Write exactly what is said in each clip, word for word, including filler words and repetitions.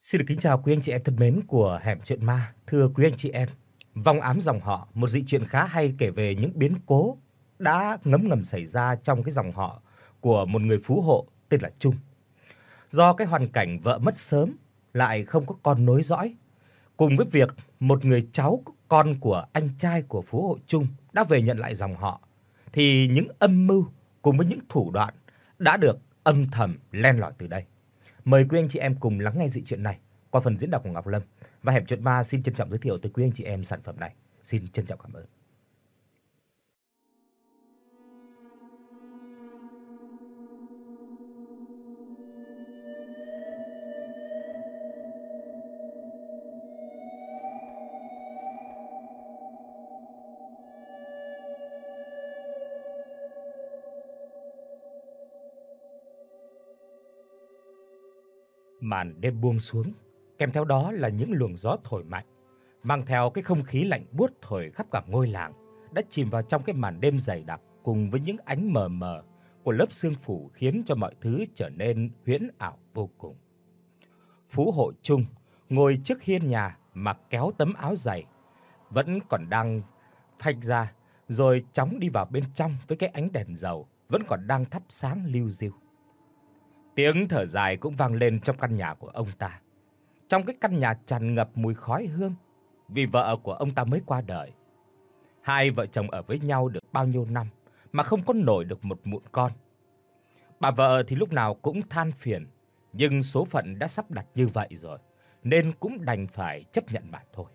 Xin được kính chào quý anh chị em thân mến của Hẻm Chuyện Ma. Thưa quý anh chị em, Vong ám dòng họ, một dị truyện khá hay kể về những biến cố đã ngấm ngầm xảy ra trong cái dòng họ của một người phú hộ tên là Trung. Do cái hoàn cảnh vợ mất sớm, lại không có con nối dõi, cùng với việc một người cháu con của anh trai của phú hộ Trung đã về nhận lại dòng họ, thì những âm mưu cùng với những thủ đoạn đã được âm thầm len lỏi từ đây. Mời quý anh chị em cùng lắng nghe dị truyện này qua phần diễn đọc của Ngọc Lâm, và Hẻm Chuyện Ma xin trân trọng giới thiệu tới quý anh chị em sản phẩm này. Xin trân trọng cảm ơn. Màn đêm buông xuống, kèm theo đó là những luồng gió thổi mạnh, mang theo cái không khí lạnh buốt thổi khắp cả ngôi làng, đã chìm vào trong cái màn đêm dày đặc cùng với những ánh mờ mờ của lớp sương phủ, khiến cho mọi thứ trở nên huyễn ảo vô cùng. Phú hộ Trung ngồi trước hiên nhà mặc kéo tấm áo dày, vẫn còn đang phanh ra, rồi chóng đi vào bên trong với cái ánh đèn dầu vẫn còn đang thắp sáng liu riu. Tiếng thở dài cũng vang lên trong căn nhà của ông ta. Trong cái căn nhà tràn ngập mùi khói hương, vì vợ của ông ta mới qua đời. Hai vợ chồng ở với nhau được bao nhiêu năm mà không có nổi được một mụn con. Bà vợ thì lúc nào cũng than phiền, nhưng số phận đã sắp đặt như vậy rồi, nên cũng đành phải chấp nhận mà thôi.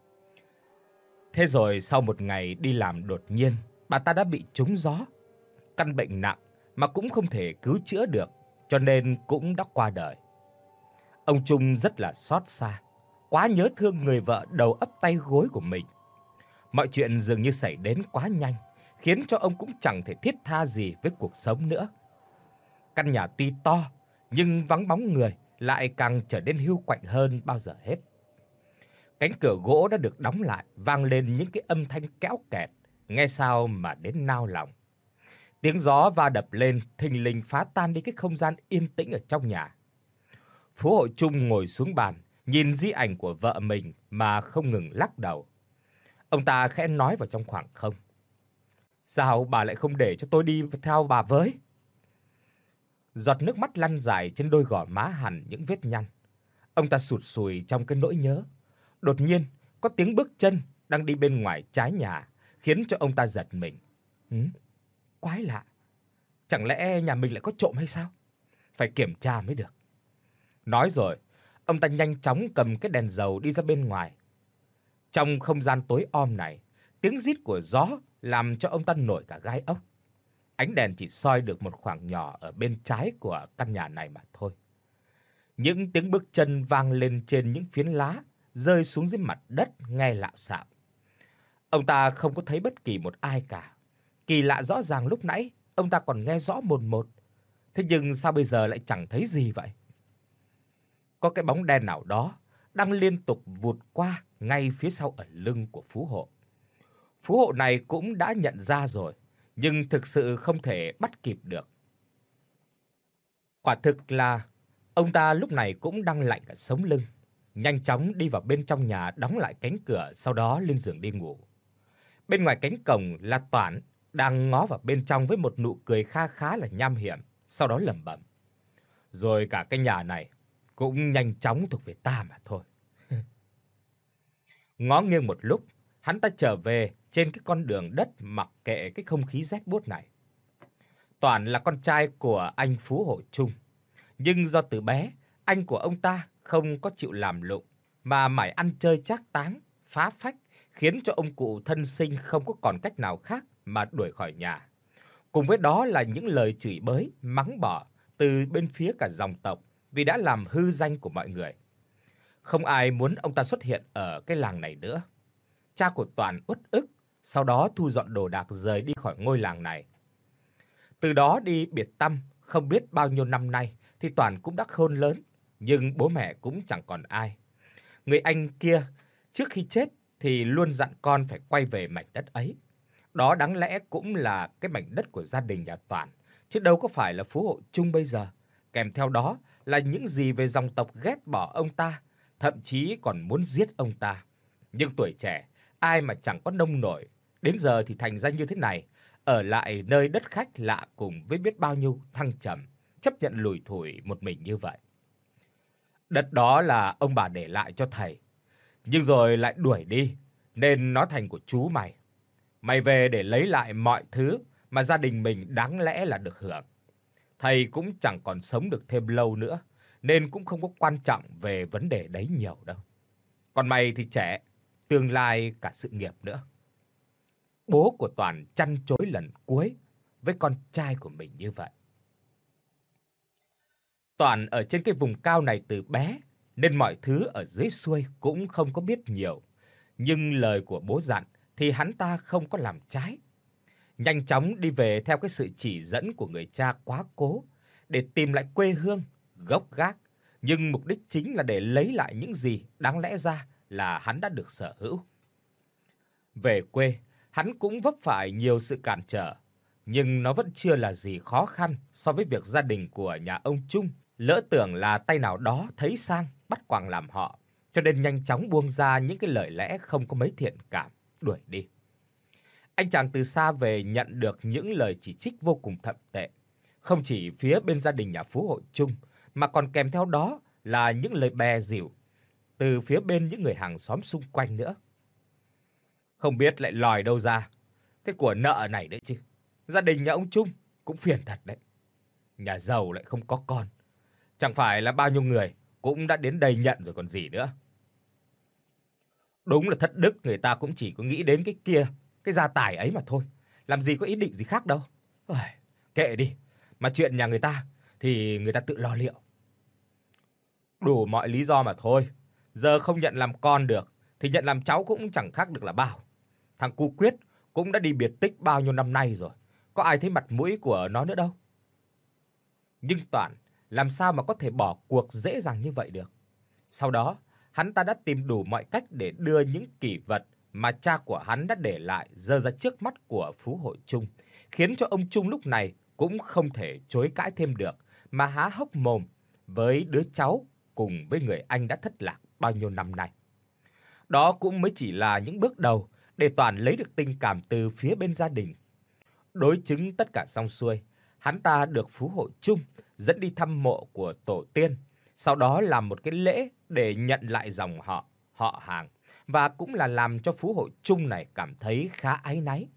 Thế rồi sau một ngày đi làm, đột nhiên bà ta đã bị trúng gió, căn bệnh nặng mà cũng không thể cứu chữa được, cho nên cũng đã qua đời. Ông Trung rất là xót xa, quá nhớ thương người vợ đầu ấp tay gối của mình. Mọi chuyện dường như xảy đến quá nhanh, khiến cho ông cũng chẳng thể thiết tha gì với cuộc sống nữa. Căn nhà tuy to, nhưng vắng bóng người, lại càng trở nên hiu quạnh hơn bao giờ hết. Cánh cửa gỗ đã được đóng lại, vang lên những cái âm thanh kéo kẹt, nghe sao mà đến nao lòng. Tiếng gió va đập lên thình lình phá tan đi cái không gian yên tĩnh ở trong nhà. Phú hộ Trung ngồi xuống bàn, nhìn di ảnh của vợ mình mà không ngừng lắc đầu. Ông ta khẽ nói vào trong khoảng không: "Sao bà lại không để cho tôi đi theo bà với?" Giọt nước mắt lăn dài trên đôi gò má hằn những vết nhăn. Ông ta sụt sùi trong cái nỗi nhớ. Đột nhiên, có tiếng bước chân đang đi bên ngoài trái nhà, khiến cho ông ta giật mình. Hứ, quái lạ, chẳng lẽ nhà mình lại có trộm hay sao? Phải kiểm tra mới được. Nói rồi, ông ta nhanh chóng cầm cái đèn dầu đi ra bên ngoài. Trong không gian tối om này, tiếng rít của gió làm cho ông ta nổi cả gai ốc. Ánh đèn chỉ soi được một khoảng nhỏ ở bên trái của căn nhà này mà thôi. Những tiếng bước chân vang lên trên những phiến lá rơi xuống dưới mặt đất nghe lạo xạo. Ông ta không có thấy bất kỳ một ai cả. Kỳ lạ, rõ ràng lúc nãy ông ta còn nghe rõ mồn một. Thế nhưng sao bây giờ lại chẳng thấy gì vậy? Có cái bóng đen nào đó đang liên tục vụt qua ngay phía sau ẩn lưng của phú hộ. Phú hộ này cũng đã nhận ra rồi, nhưng thực sự không thể bắt kịp được. Quả thực là ông ta lúc này cũng đang lạnh cả sống lưng, nhanh chóng đi vào bên trong nhà, đóng lại cánh cửa, sau đó lên giường đi ngủ. Bên ngoài cánh cổng là Toản đang ngó vào bên trong với một nụ cười kha khá là nham hiểm, sau đó lẩm bẩm: "Rồi cả cái nhà này cũng nhanh chóng thuộc về ta mà thôi." Ngó nghiêng một lúc, hắn ta trở về trên cái con đường đất mặc kệ cái không khí rét buốt này. Toản là con trai của anh Phú hộ Trung, nhưng do từ bé anh của ông ta không có chịu làm lụng mà mải ăn chơi trác táng, phá phách, khiến cho ông cụ thân sinh không có còn cách nào khác mà đuổi khỏi nhà. Cùng với đó là những lời chửi bới, mắng bỏ từ bên phía cả dòng tộc, vì đã làm hư danh của mọi người. Không ai muốn ông ta xuất hiện ở cái làng này nữa. Cha của Toàn uất ức, sau đó thu dọn đồ đạc rời đi khỏi ngôi làng này. Từ đó đi biệt tăm không biết bao nhiêu năm nay thì Toàn cũng đã khôn lớn, nhưng bố mẹ cũng chẳng còn ai. Người anh kia trước khi chết thì luôn dặn con phải quay về mảnh đất ấy. Đó đáng lẽ cũng là cái mảnh đất của gia đình nhà Toàn, chứ đâu có phải là Phú hộ Trung bây giờ. Kèm theo đó là những gì về dòng tộc ghét bỏ ông ta, thậm chí còn muốn giết ông ta. Nhưng tuổi trẻ, ai mà chẳng có nông nổi, đến giờ thì thành ra như thế này, ở lại nơi đất khách lạ cùng với biết bao nhiêu thăng trầm, chấp nhận lủi thủi một mình như vậy. Đất đó là ông bà để lại cho thầy, nhưng rồi lại đuổi đi, nên nó thành của chú mày. Mày về để lấy lại mọi thứ mà gia đình mình đáng lẽ là được hưởng. Thầy cũng chẳng còn sống được thêm lâu nữa, nên cũng không có quan trọng về vấn đề đấy nhiều đâu. Còn mày thì trẻ, tương lai cả sự nghiệp nữa. Bố của Toàn chăn chối lần cuối với con trai của mình như vậy. Toàn ở trên cái vùng cao này từ bé, nên mọi thứ ở dưới xuôi cũng không có biết nhiều, nhưng lời của bố dặn thì hắn ta không có làm trái. Nhanh chóng đi về theo cái sự chỉ dẫn của người cha quá cố để tìm lại quê hương, gốc gác, nhưng mục đích chính là để lấy lại những gì đáng lẽ ra là hắn đã được sở hữu. Về quê, hắn cũng vấp phải nhiều sự cản trở, nhưng nó vẫn chưa là gì khó khăn so với việc gia đình của nhà ông Trung lỡ tưởng là tay nào đó thấy sang bắt quàng làm họ, cho nên nhanh chóng buông ra những cái lời lẽ không có mấy thiện cảm, đuổi đi. Anh chàng từ xa về nhận được những lời chỉ trích vô cùng thậm tệ, không chỉ phía bên gia đình nhà Phú Hội Trung, mà còn kèm theo đó là những lời bè giỉu từ phía bên những người hàng xóm xung quanh nữa. Không biết lại lòi đâu ra cái của nợ này đấy chứ. Gia đình nhà ông Trung cũng phiền thật đấy. Nhà giàu lại không có con, chẳng phải là bao nhiêu người cũng đã đến đây nhận rồi còn gì nữa. Đúng là thất đức, người ta cũng chỉ có nghĩ đến cái kia, cái gia tài ấy mà thôi, làm gì có ý định gì khác đâu. Ôi, kệ đi, mà chuyện nhà người ta thì người ta tự lo liệu. Đủ mọi lý do mà thôi, giờ không nhận làm con được thì nhận làm cháu cũng chẳng khác được là bao. Thằng cu Quyết cũng đã đi biệt tích bao nhiêu năm nay rồi, có ai thấy mặt mũi của nó nữa đâu. Nhưng Toản làm sao mà có thể bỏ cuộc dễ dàng như vậy được. Sau đó, hắn ta đã tìm đủ mọi cách để đưa những kỷ vật mà cha của hắn đã để lại giơ ra trước mắt của Phú Hội Trung, khiến cho ông Trung lúc này cũng không thể chối cãi thêm được, mà há hốc mồm với đứa cháu cùng với người anh đã thất lạc bao nhiêu năm nay. Đó cũng mới chỉ là những bước đầu để Toàn lấy được tình cảm từ phía bên gia đình. Đối chứng tất cả xong xuôi, hắn ta được Phú Hội Trung dẫn đi thăm mộ của tổ tiên, sau đó làm một cái lễ để nhận lại dòng họ, họ hàng, và cũng là làm cho Phú Hội Trung này cảm thấy khá áy náy.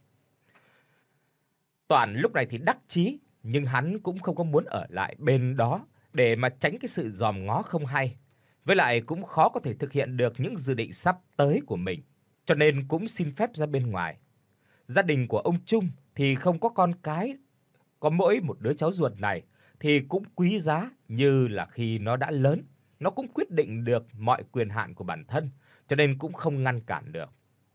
Toàn lúc này thì đắc chí, nhưng hắn cũng không có muốn ở lại bên đó để mà tránh cái sự dòm ngó không hay. Với lại cũng khó có thể thực hiện được những dự định sắp tới của mình, cho nên cũng xin phép ra bên ngoài. Gia đình của ông Trung thì không có con cái, có mỗi một đứa cháu ruột này thì cũng quý giá như là khi nó đã lớn, nó cũng quyết định được mọi quyền hạn của bản thân, cho nên cũng không ngăn cản được.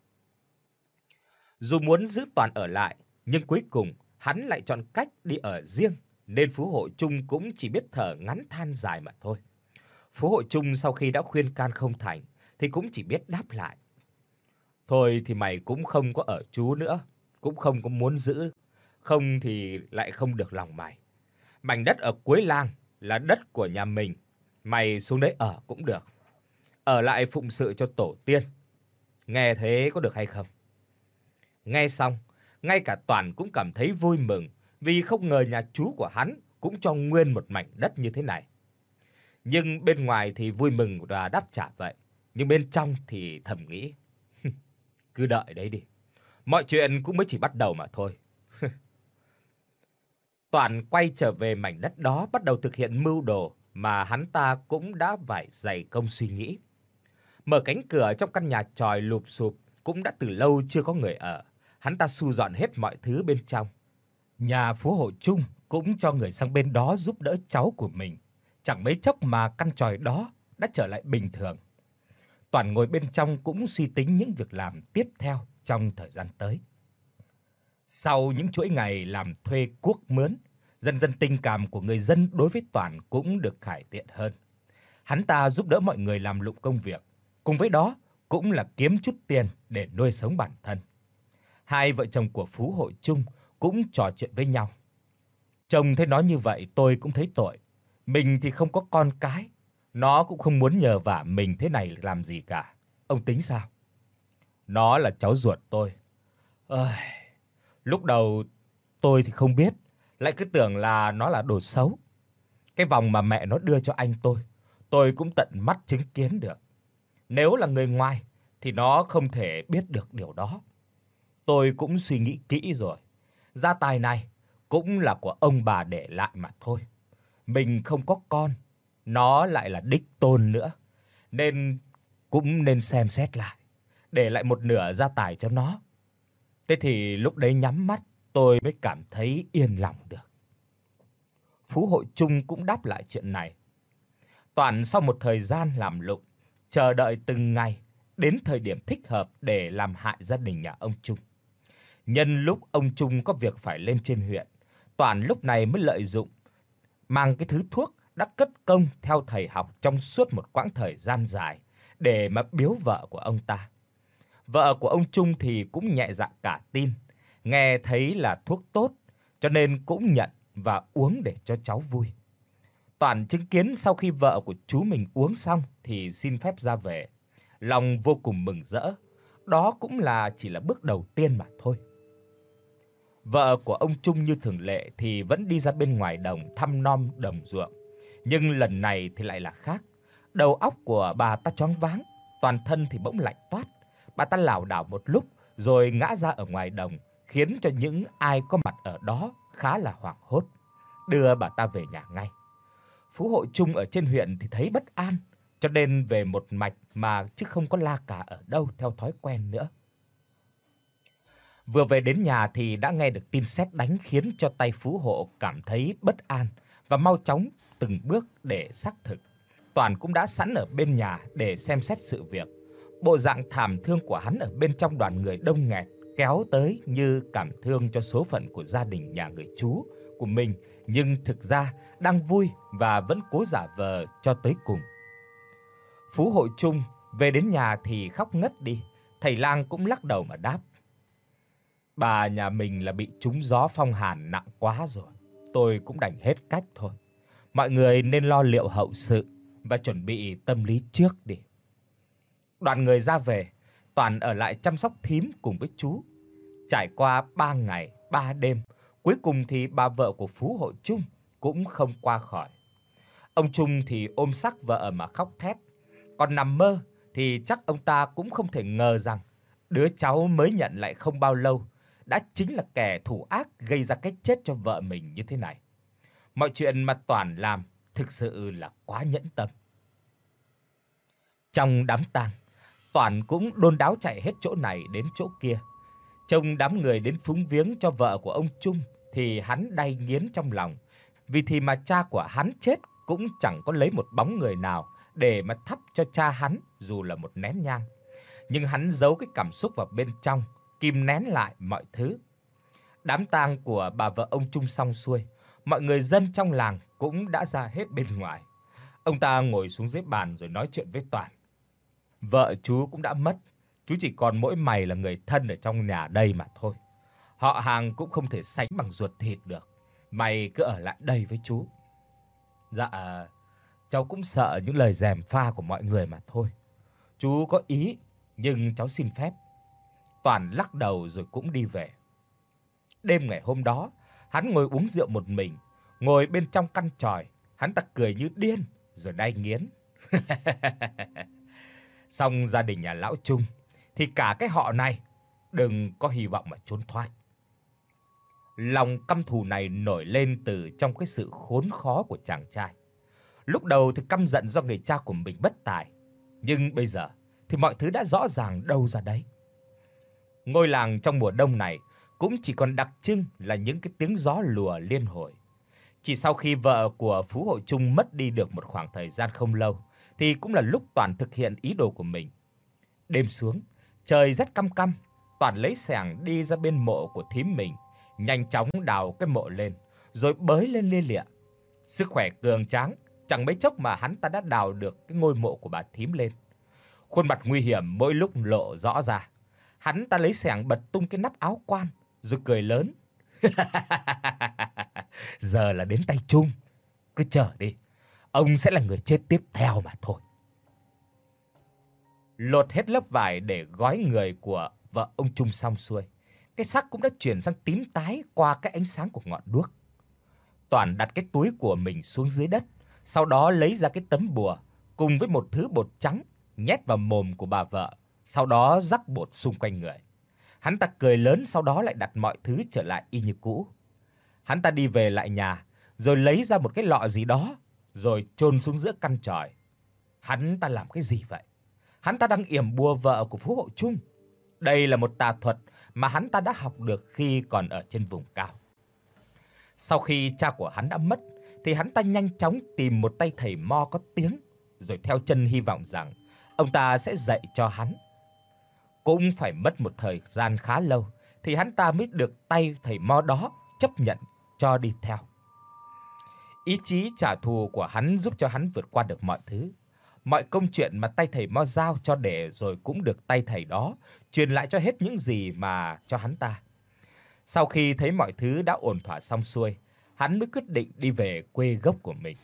Dù muốn giữ Toàn ở lại, nhưng cuối cùng hắn lại chọn cách đi ở riêng, nên Phú Hội Trung cũng chỉ biết thở ngắn than dài mà thôi. Phú Hội Trung sau khi đã khuyên can không thành thì cũng chỉ biết đáp lại: "Thôi thì mày cũng không có ở chú nữa, cũng không có muốn giữ, không thì lại không được lòng mày. Mảnh đất ở cuối làng là đất của nhà mình, mày xuống đấy ở cũng được. Ở lại phụng sự cho tổ tiên. Nghe thế có được hay không?" Nghe xong, ngay cả Toàn cũng cảm thấy vui mừng, vì không ngờ nhà chú của hắn cũng cho nguyên một mảnh đất như thế này. Nhưng bên ngoài thì vui mừng và đáp trả vậy, nhưng bên trong thì thầm nghĩ: cứ đợi đấy đi, mọi chuyện cũng mới chỉ bắt đầu mà thôi. Toàn quay trở về mảnh đất đó, bắt đầu thực hiện mưu đồ mà hắn ta cũng đã phải dày công suy nghĩ. Mở cánh cửa trong căn nhà chòi lụp xụp cũng đã từ lâu chưa có người ở, hắn ta thu dọn hết mọi thứ bên trong. Nhà Phú Hội Trung cũng cho người sang bên đó giúp đỡ cháu của mình. Chẳng mấy chốc mà căn chòi đó đã trở lại bình thường. Toàn ngồi bên trong cũng suy tính những việc làm tiếp theo trong thời gian tới. Sau những chuỗi ngày làm thuê cuốc mướn, dần dần tình cảm của người dân đối với Toàn cũng được cải thiện hơn. Hắn ta giúp đỡ mọi người làm lụng công việc, cùng với đó cũng là kiếm chút tiền để nuôi sống bản thân. Hai vợ chồng của Phú Hội Trung cũng trò chuyện với nhau. Chồng thấy nói như vậy tôi cũng thấy tội, Mình thì không có con cái, nó cũng không muốn nhờ vả mình thế này làm gì cả. Ông tính sao? Nó là cháu ruột tôi. Ơi, lúc đầu tôi thì không biết, lại cứ tưởng là nó là đồ xấu. Cái vòng mà mẹ nó đưa cho anh tôi, tôi cũng tận mắt chứng kiến được. Nếu là người ngoài thì nó không thể biết được điều đó. Tôi cũng suy nghĩ kỹ rồi. Gia tài này cũng là của ông bà để lại mà thôi. Mình không có con, nó lại là đích tôn nữa, nên cũng nên xem xét lại, để lại một nửa gia tài cho nó. Thế thì lúc đấy nhắm mắt tôi mới cảm thấy yên lòng được. Phú Hội Trung cũng đáp lại chuyện này. Toàn sau một thời gian làm lụng, chờ đợi từng ngày đến thời điểm thích hợp để làm hại gia đình nhà ông Trung. Nhân lúc ông Trung có việc phải lên trên huyện, Toàn lúc này mới lợi dụng mang cái thứ thuốc đã cất công theo thầy học trong suốt một quãng thời gian dài để mà biếu vợ của ông ta. Vợ của ông Trung thì cũng nhẹ dạ cả tin, nghe thấy là thuốc tốt cho nên cũng nhận và uống để cho cháu vui. Toàn chứng kiến sau khi vợ của chú mình uống xong thì xin phép ra về, lòng vô cùng mừng rỡ. Đó cũng là chỉ là bước đầu tiên mà thôi. Vợ của ông Trung như thường lệ thì vẫn đi ra bên ngoài đồng thăm nom đồng ruộng, nhưng lần này thì lại là khác. Đầu óc của bà ta choáng váng, toàn thân thì bỗng lạnh toát. Bà ta lảo đảo một lúc rồi ngã ra ở ngoài đồng, khiến cho những ai có mặt ở đó khá là hoảng hốt, đưa bà ta về nhà ngay. Phú Hội Trung ở trên huyện thì thấy bất an, cho nên về một mạch mà chứ không có la cà ở đâu theo thói quen nữa. Vừa về đến nhà thì đã nghe được tin sét đánh, khiến cho tay Phú Hộ cảm thấy bất an và mau chóng từng bước để xác thực. Toàn cũng đã sẵn ở bên nhà để xem xét sự việc. Bộ dạng thảm thương của hắn ở bên trong đoàn người đông nghẹt kéo tới như cảm thương cho số phận của gia đình nhà người chú của mình, nhưng thực ra đang vui và vẫn cố giả vờ cho tới cùng. Phú Hội Trung về đến nhà thì khóc ngất đi, thầy lang cũng lắc đầu mà đáp: "Bà nhà mình là bị trúng gió phong hàn nặng quá rồi, tôi cũng đành hết cách thôi. Mọi người nên lo liệu hậu sự và chuẩn bị tâm lý trước đi." Đoàn người ra về, Toàn ở lại chăm sóc thím cùng với chú. Trải qua ba ngày, ba đêm, cuối cùng thì bà vợ của Phú Hội Trung cũng không qua khỏi. Ông Trung thì ôm xác vợ mà khóc thét. Còn nằm mơ thì chắc ông ta cũng không thể ngờ rằng đứa cháu mới nhận lại không bao lâu đã chính là kẻ thủ ác gây ra cái chết cho vợ mình như thế này. Mọi chuyện mà Toàn làm thực sự là quá nhẫn tâm. Trong đám tang, Toàn cũng đôn đáo chạy hết chỗ này đến chỗ kia. Trông đám người đến phúng viếng cho vợ của ông Trung thì hắn đay nghiến trong lòng, vì thì mà cha của hắn chết cũng chẳng có lấy một bóng người nào để mà thắp cho cha hắn dù là một nén nhang. Nhưng hắn giấu cái cảm xúc vào bên trong, kìm nén lại mọi thứ. Đám tang của bà vợ ông Trung xong xuôi, mọi người dân trong làng cũng đã ra hết bên ngoài. Ông ta ngồi xuống dưới bàn rồi nói chuyện với Toàn. Vợ chú cũng đã mất, chú chỉ còn mỗi mày là người thân ở trong nhà đây mà thôi. Họ hàng cũng không thể sánh bằng ruột thịt được. Mày cứ ở lại đây với chú. Dạ, cháu cũng sợ những lời gièm pha của mọi người mà thôi. Chú có ý, nhưng cháu xin phép. Toàn lắc đầu rồi cũng đi về. Đêm ngày hôm đó, hắn ngồi uống rượu một mình, ngồi bên trong căn chòi, hắn ta cười như điên rồi đay nghiến. Xong gia đình nhà lão Trung thì cả cái họ này đừng có hy vọng mà trốn thoát. Lòng căm thù này nổi lên từ trong cái sự khốn khó của chàng trai. Lúc đầu thì căm giận do người cha của mình bất tài, nhưng bây giờ thì mọi thứ đã rõ ràng đâu ra đấy. Ngôi làng trong mùa đông này cũng chỉ còn đặc trưng là những cái tiếng gió lùa liên hồi. Chỉ sau khi vợ của Phú Hội Trung mất đi được một khoảng thời gian không lâu thì cũng là lúc Toàn thực hiện ý đồ của mình. Đêm xuống, trời rất căm căm, Toàn lấy xẻng đi ra bên mộ của thím mình, nhanh chóng đào cái mộ lên, rồi bới lên lia lịa. Sức khỏe cường tráng, chẳng mấy chốc mà hắn ta đã đào được cái ngôi mộ của bà thím lên. Khuôn mặt nguy hiểm mỗi lúc lộ rõ ra. Hắn ta lấy xẻng bật tung cái nắp áo quan, rồi cười lớn. Giờ là đến tay Trung, cứ chờ đi, ông sẽ là người chết tiếp theo mà thôi. Lột hết lớp vải để gói người của vợ ông Trung xong xuôi, cái xác cũng đã chuyển sang tím tái qua cái ánh sáng của ngọn đuốc. Toàn đặt cái túi của mình xuống dưới đất, sau đó lấy ra cái tấm bùa cùng với một thứ bột trắng nhét vào mồm của bà vợ, sau đó rắc bột xung quanh người. Hắn ta cười lớn, sau đó lại đặt mọi thứ trở lại y như cũ. Hắn ta đi về lại nhà, rồi lấy ra một cái lọ gì đó, rồi chôn xuống giữa căn chòi. Hắn ta làm cái gì vậy? Hắn ta đang yểm bùa vợ của Phú Hộ Trung. Đây là một tà thuật mà hắn ta đã học được khi còn ở trên vùng cao. Sau khi cha của hắn đã mất, thì hắn ta nhanh chóng tìm một tay thầy mo có tiếng, rồi theo chân hy vọng rằng ông ta sẽ dạy cho hắn. Cũng phải mất một thời gian khá lâu thì hắn ta mới được tay thầy mo đó chấp nhận cho đi theo. Ý chí trả thù của hắn giúp cho hắn vượt qua được mọi thứ. Mọi công chuyện mà tay thầy mo giao cho để rồi cũng được tay thầy đó truyền lại cho hết những gì mà cho hắn ta. Sau khi thấy mọi thứ đã ổn thỏa xong xuôi, hắn mới quyết định đi về quê gốc của mình.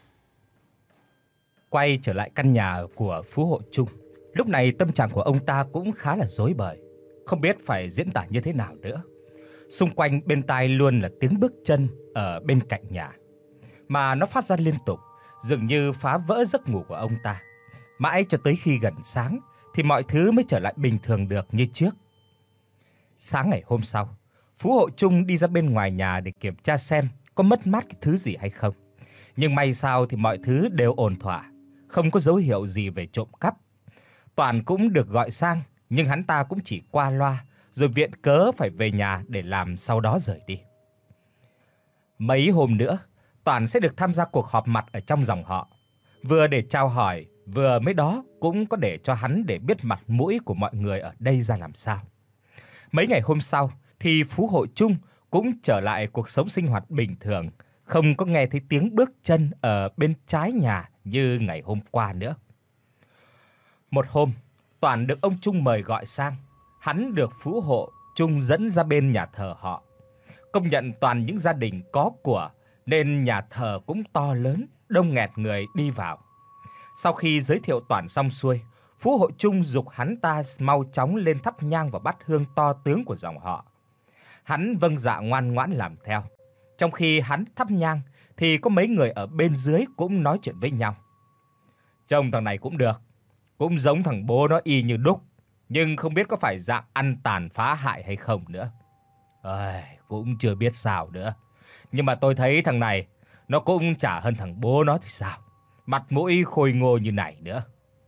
Quay trở lại căn nhà của Phú Hộ Trung, lúc này tâm trạng của ông ta cũng khá là rối bời, không biết phải diễn tả như thế nào nữa. Xung quanh bên tai luôn là tiếng bước chân ở bên cạnh nhà, mà nó phát ra liên tục, dường như phá vỡ giấc ngủ của ông ta. Mãi cho tới khi gần sáng thì mọi thứ mới trở lại bình thường được như trước. Sáng ngày hôm sau, Phú Hộ Trung đi ra bên ngoài nhà để kiểm tra xem có mất mát cái thứ gì hay không. Nhưng may sao thì mọi thứ đều ổn thỏa, không có dấu hiệu gì về trộm cắp. Toàn cũng được gọi sang, nhưng hắn ta cũng chỉ qua loa, rồi viện cớ phải về nhà để làm, sau đó rời đi. Mấy hôm nữa, Toàn sẽ được tham gia cuộc họp mặt ở trong dòng họ, vừa để chào hỏi, vừa mới đó cũng có để cho hắn để biết mặt mũi của mọi người ở đây ra làm sao. Mấy ngày hôm sau thì Phú Hộ Trung cũng trở lại cuộc sống sinh hoạt bình thường, không có nghe thấy tiếng bước chân ở bên trái nhà như ngày hôm qua nữa. Một hôm, Toàn được ông Trung mời gọi sang, hắn được Phú Hộ Trung dẫn ra bên nhà thờ họ. Công nhận toàn những gia đình có của nên nhà thờ cũng to lớn, đông nghẹt người đi vào. Sau khi giới thiệu Toàn xong xuôi, Phú Hộ Trung giục hắn ta mau chóng lên thắp nhang vào bát hương to tướng của dòng họ. Hắn vâng dạ ngoan ngoãn làm theo. Trong khi hắn thắp nhang thì có mấy người ở bên dưới cũng nói chuyện với nhau. Trông thằng này cũng được, cũng giống thằng bố nó y như đúc, nhưng không biết có phải dạng ăn tàn phá hại hay không nữa. Ơi, cũng chưa biết sao nữa. Nhưng mà tôi thấy thằng này nó cũng chả hơn thằng bố nó thì sao. Mặt mũi khôi ngô như này nữa.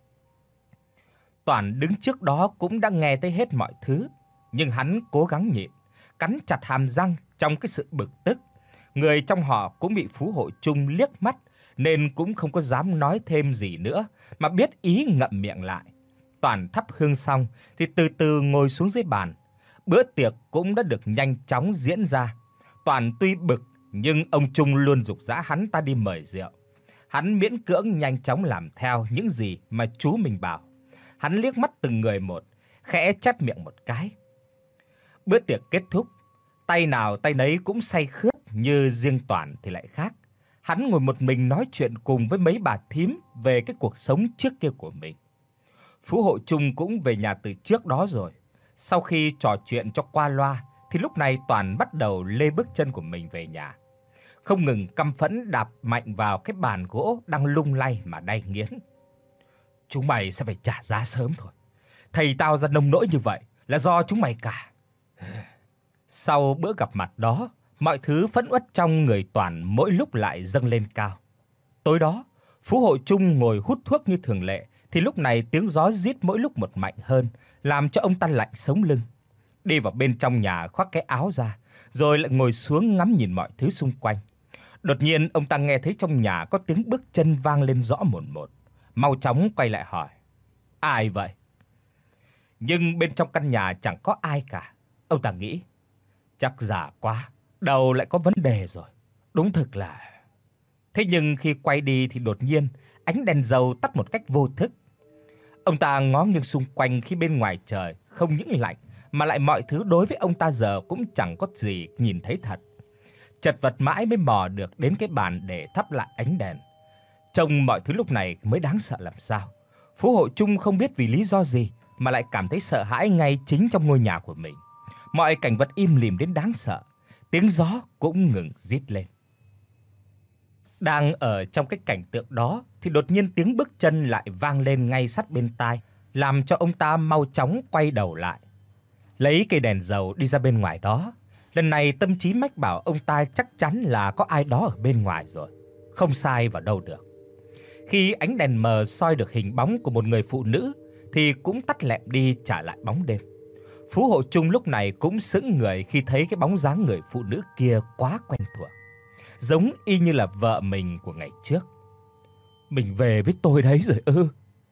Toàn đứng trước đó cũng đã nghe thấy hết mọi thứ, nhưng hắn cố gắng nhịn, cắn chặt hàm răng trong cái sự bực tức. Người trong họ cũng bị Phú Hộ Trung liếc mắt nên cũng không có dám nói thêm gì nữa, mà biết ý ngậm miệng lại. Toàn thắp hương xong thì từ từ ngồi xuống dưới bàn. Bữa tiệc cũng đã được nhanh chóng diễn ra. Toàn tuy bực nhưng ông Trung luôn giục giã hắn ta đi mời rượu. Hắn miễn cưỡng nhanh chóng làm theo những gì mà chú mình bảo. Hắn liếc mắt từng người một, khẽ chép miệng một cái. Bữa tiệc kết thúc, tay nào tay nấy cũng say khướt, như riêng Toàn thì lại khác. Hắn ngồi một mình nói chuyện cùng với mấy bà thím về cái cuộc sống trước kia của mình. Phú Hộ Trung cũng về nhà từ trước đó rồi. Sau khi trò chuyện cho qua loa thì lúc này Toàn bắt đầu lê bước chân của mình về nhà, không ngừng căm phẫn đạp mạnh vào cái bàn gỗ đang lung lay mà đay nghiến. Chúng mày sẽ phải trả giá sớm thôi. Thầy tao ra nông nỗi như vậy là do chúng mày cả. Sau bữa gặp mặt đó, mọi thứ phẫn uất trong người Toàn mỗi lúc lại dâng lên cao. Tối đó, Phú Hộ Trung ngồi hút thuốc như thường lệ thì lúc này tiếng gió rít mỗi lúc một mạnh hơn, làm cho ông ta lạnh sống lưng. Đi vào bên trong nhà khoác cái áo ra, rồi lại ngồi xuống ngắm nhìn mọi thứ xung quanh. Đột nhiên ông ta nghe thấy trong nhà có tiếng bước chân vang lên rõ mồn một. Mau chóng quay lại hỏi: "Ai vậy?" Nhưng bên trong căn nhà chẳng có ai cả. Ông ta nghĩ: chắc già quá, đầu lại có vấn đề rồi. Đúng thực là... Thế nhưng khi quay đi thì đột nhiên ánh đèn dầu tắt một cách vô thức. Ông ta ngó nghiêng xung quanh khi bên ngoài trời không những lạnh mà lại mọi thứ đối với ông ta giờ cũng chẳng có gì nhìn thấy thật. Chật vật mãi mới mò được đến cái bàn để thắp lại ánh đèn. Trông mọi thứ lúc này mới đáng sợ làm sao. Phú Hộ Trung không biết vì lý do gì mà lại cảm thấy sợ hãi ngay chính trong ngôi nhà của mình. Mọi cảnh vật im lìm đến đáng sợ, tiếng gió cũng ngừng rít lên. Đang ở trong cái cảnh tượng đó thì đột nhiên tiếng bước chân lại vang lên ngay sát bên tai, làm cho ông ta mau chóng quay đầu lại. Lấy cây đèn dầu đi ra bên ngoài đó. Lần này tâm trí mách bảo ông ta chắc chắn là có ai đó ở bên ngoài rồi, không sai vào đâu được. Khi ánh đèn mờ soi được hình bóng của một người phụ nữ thì cũng tắt lẹm đi trả lại bóng đêm. Phú Hộ Trung lúc này cũng sững người khi thấy cái bóng dáng người phụ nữ kia quá quen thuộc, giống y như là vợ mình của ngày trước. Mình về với tôi đấy rồi ư?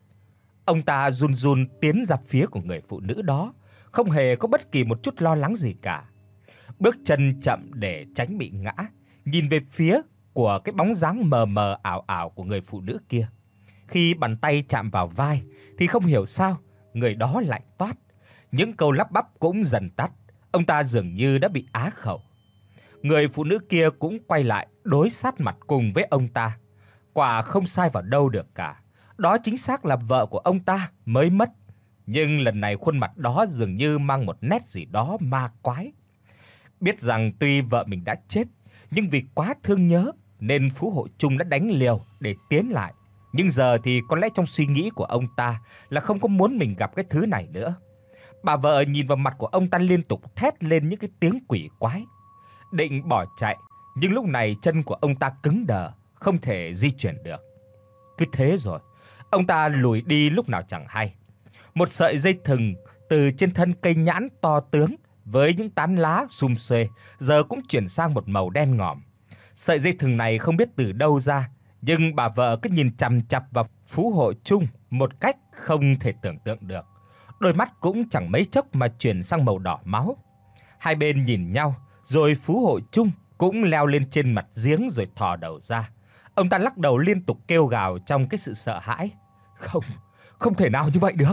Ông ta run run tiến ra phía của người phụ nữ đó, không hề có bất kỳ một chút lo lắng gì cả. Bước chân chậm để tránh bị ngã, nhìn về phía của cái bóng dáng mờ mờ ảo ảo của người phụ nữ kia. Khi bàn tay chạm vào vai thì không hiểu sao người đó lạnh toát, những câu lắp bắp cũng dần tắt, ông ta dường như đã bị á khẩu. Người phụ nữ kia cũng quay lại đối sát mặt cùng với ông ta. Quả không sai vào đâu được cả, đó chính xác là vợ của ông ta mới mất. Nhưng lần này khuôn mặt đó dường như mang một nét gì đó ma quái. Biết rằng tuy vợ mình đã chết, nhưng vì quá thương nhớ nên Phú Hộ Trung đã đánh liều để tiến lại. Nhưng giờ thì có lẽ trong suy nghĩ của ông ta là không có muốn mình gặp cái thứ này nữa. Bà vợ nhìn vào mặt của ông ta liên tục thét lên những cái tiếng quỷ quái, định bỏ chạy, nhưng lúc này chân của ông ta cứng đờ, không thể di chuyển được. Cứ thế rồi, ông ta lùi đi lúc nào chẳng hay. Một sợi dây thừng từ trên thân cây nhãn to tướng với những tán lá sum xuê giờ cũng chuyển sang một màu đen ngòm. Sợi dây thừng này không biết từ đâu ra, nhưng bà vợ cứ nhìn chằm chằm vào Phú Hộ Trung một cách không thể tưởng tượng được. Đôi mắt cũng chẳng mấy chốc mà chuyển sang màu đỏ máu. Hai bên nhìn nhau, rồi Phú Hộ Trung cũng leo lên trên mặt giếng rồi thò đầu ra. Ông ta lắc đầu liên tục kêu gào trong cái sự sợ hãi. Không, không thể nào như vậy được.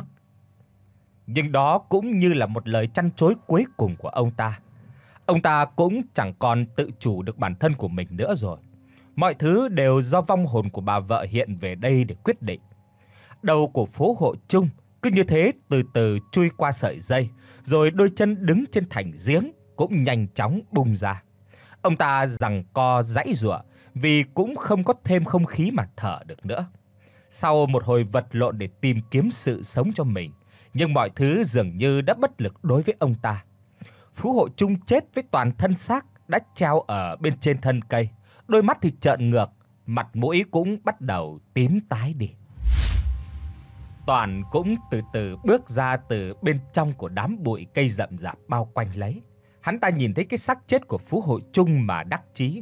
Nhưng đó cũng như là một lời trăn trối cuối cùng của ông ta. Ông ta cũng chẳng còn tự chủ được bản thân của mình nữa rồi. Mọi thứ đều do vong hồn của bà vợ hiện về đây để quyết định. Đầu của Phú Hộ Trung cứ như thế từ từ chui qua sợi dây, rồi đôi chân đứng trên thành giếng cũng nhanh chóng bung ra. Ông ta giằng co giãy giụa vì cũng không có thêm không khí mà thở được nữa. Sau một hồi vật lộn để tìm kiếm sự sống cho mình, nhưng mọi thứ dường như đã bất lực đối với ông ta. Phú Hộ Trung chết với toàn thân xác đã treo ở bên trên thân cây, đôi mắt thì trợn ngược, mặt mũi cũng bắt đầu tím tái đi. Toàn cũng từ từ bước ra từ bên trong của đám bụi cây rậm rạp bao quanh lấy. Hắn ta nhìn thấy cái xác chết của Phú Hộ Trung mà đắc chí.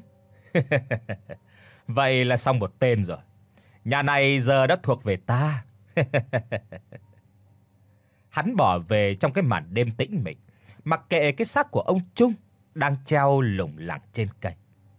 Vậy là xong một tên rồi. Nhà này giờ đã thuộc về ta. Hắn bỏ về trong cái màn đêm tĩnh mịch, mặc kệ cái xác của ông Trung đang treo lủng lẳng trên cây.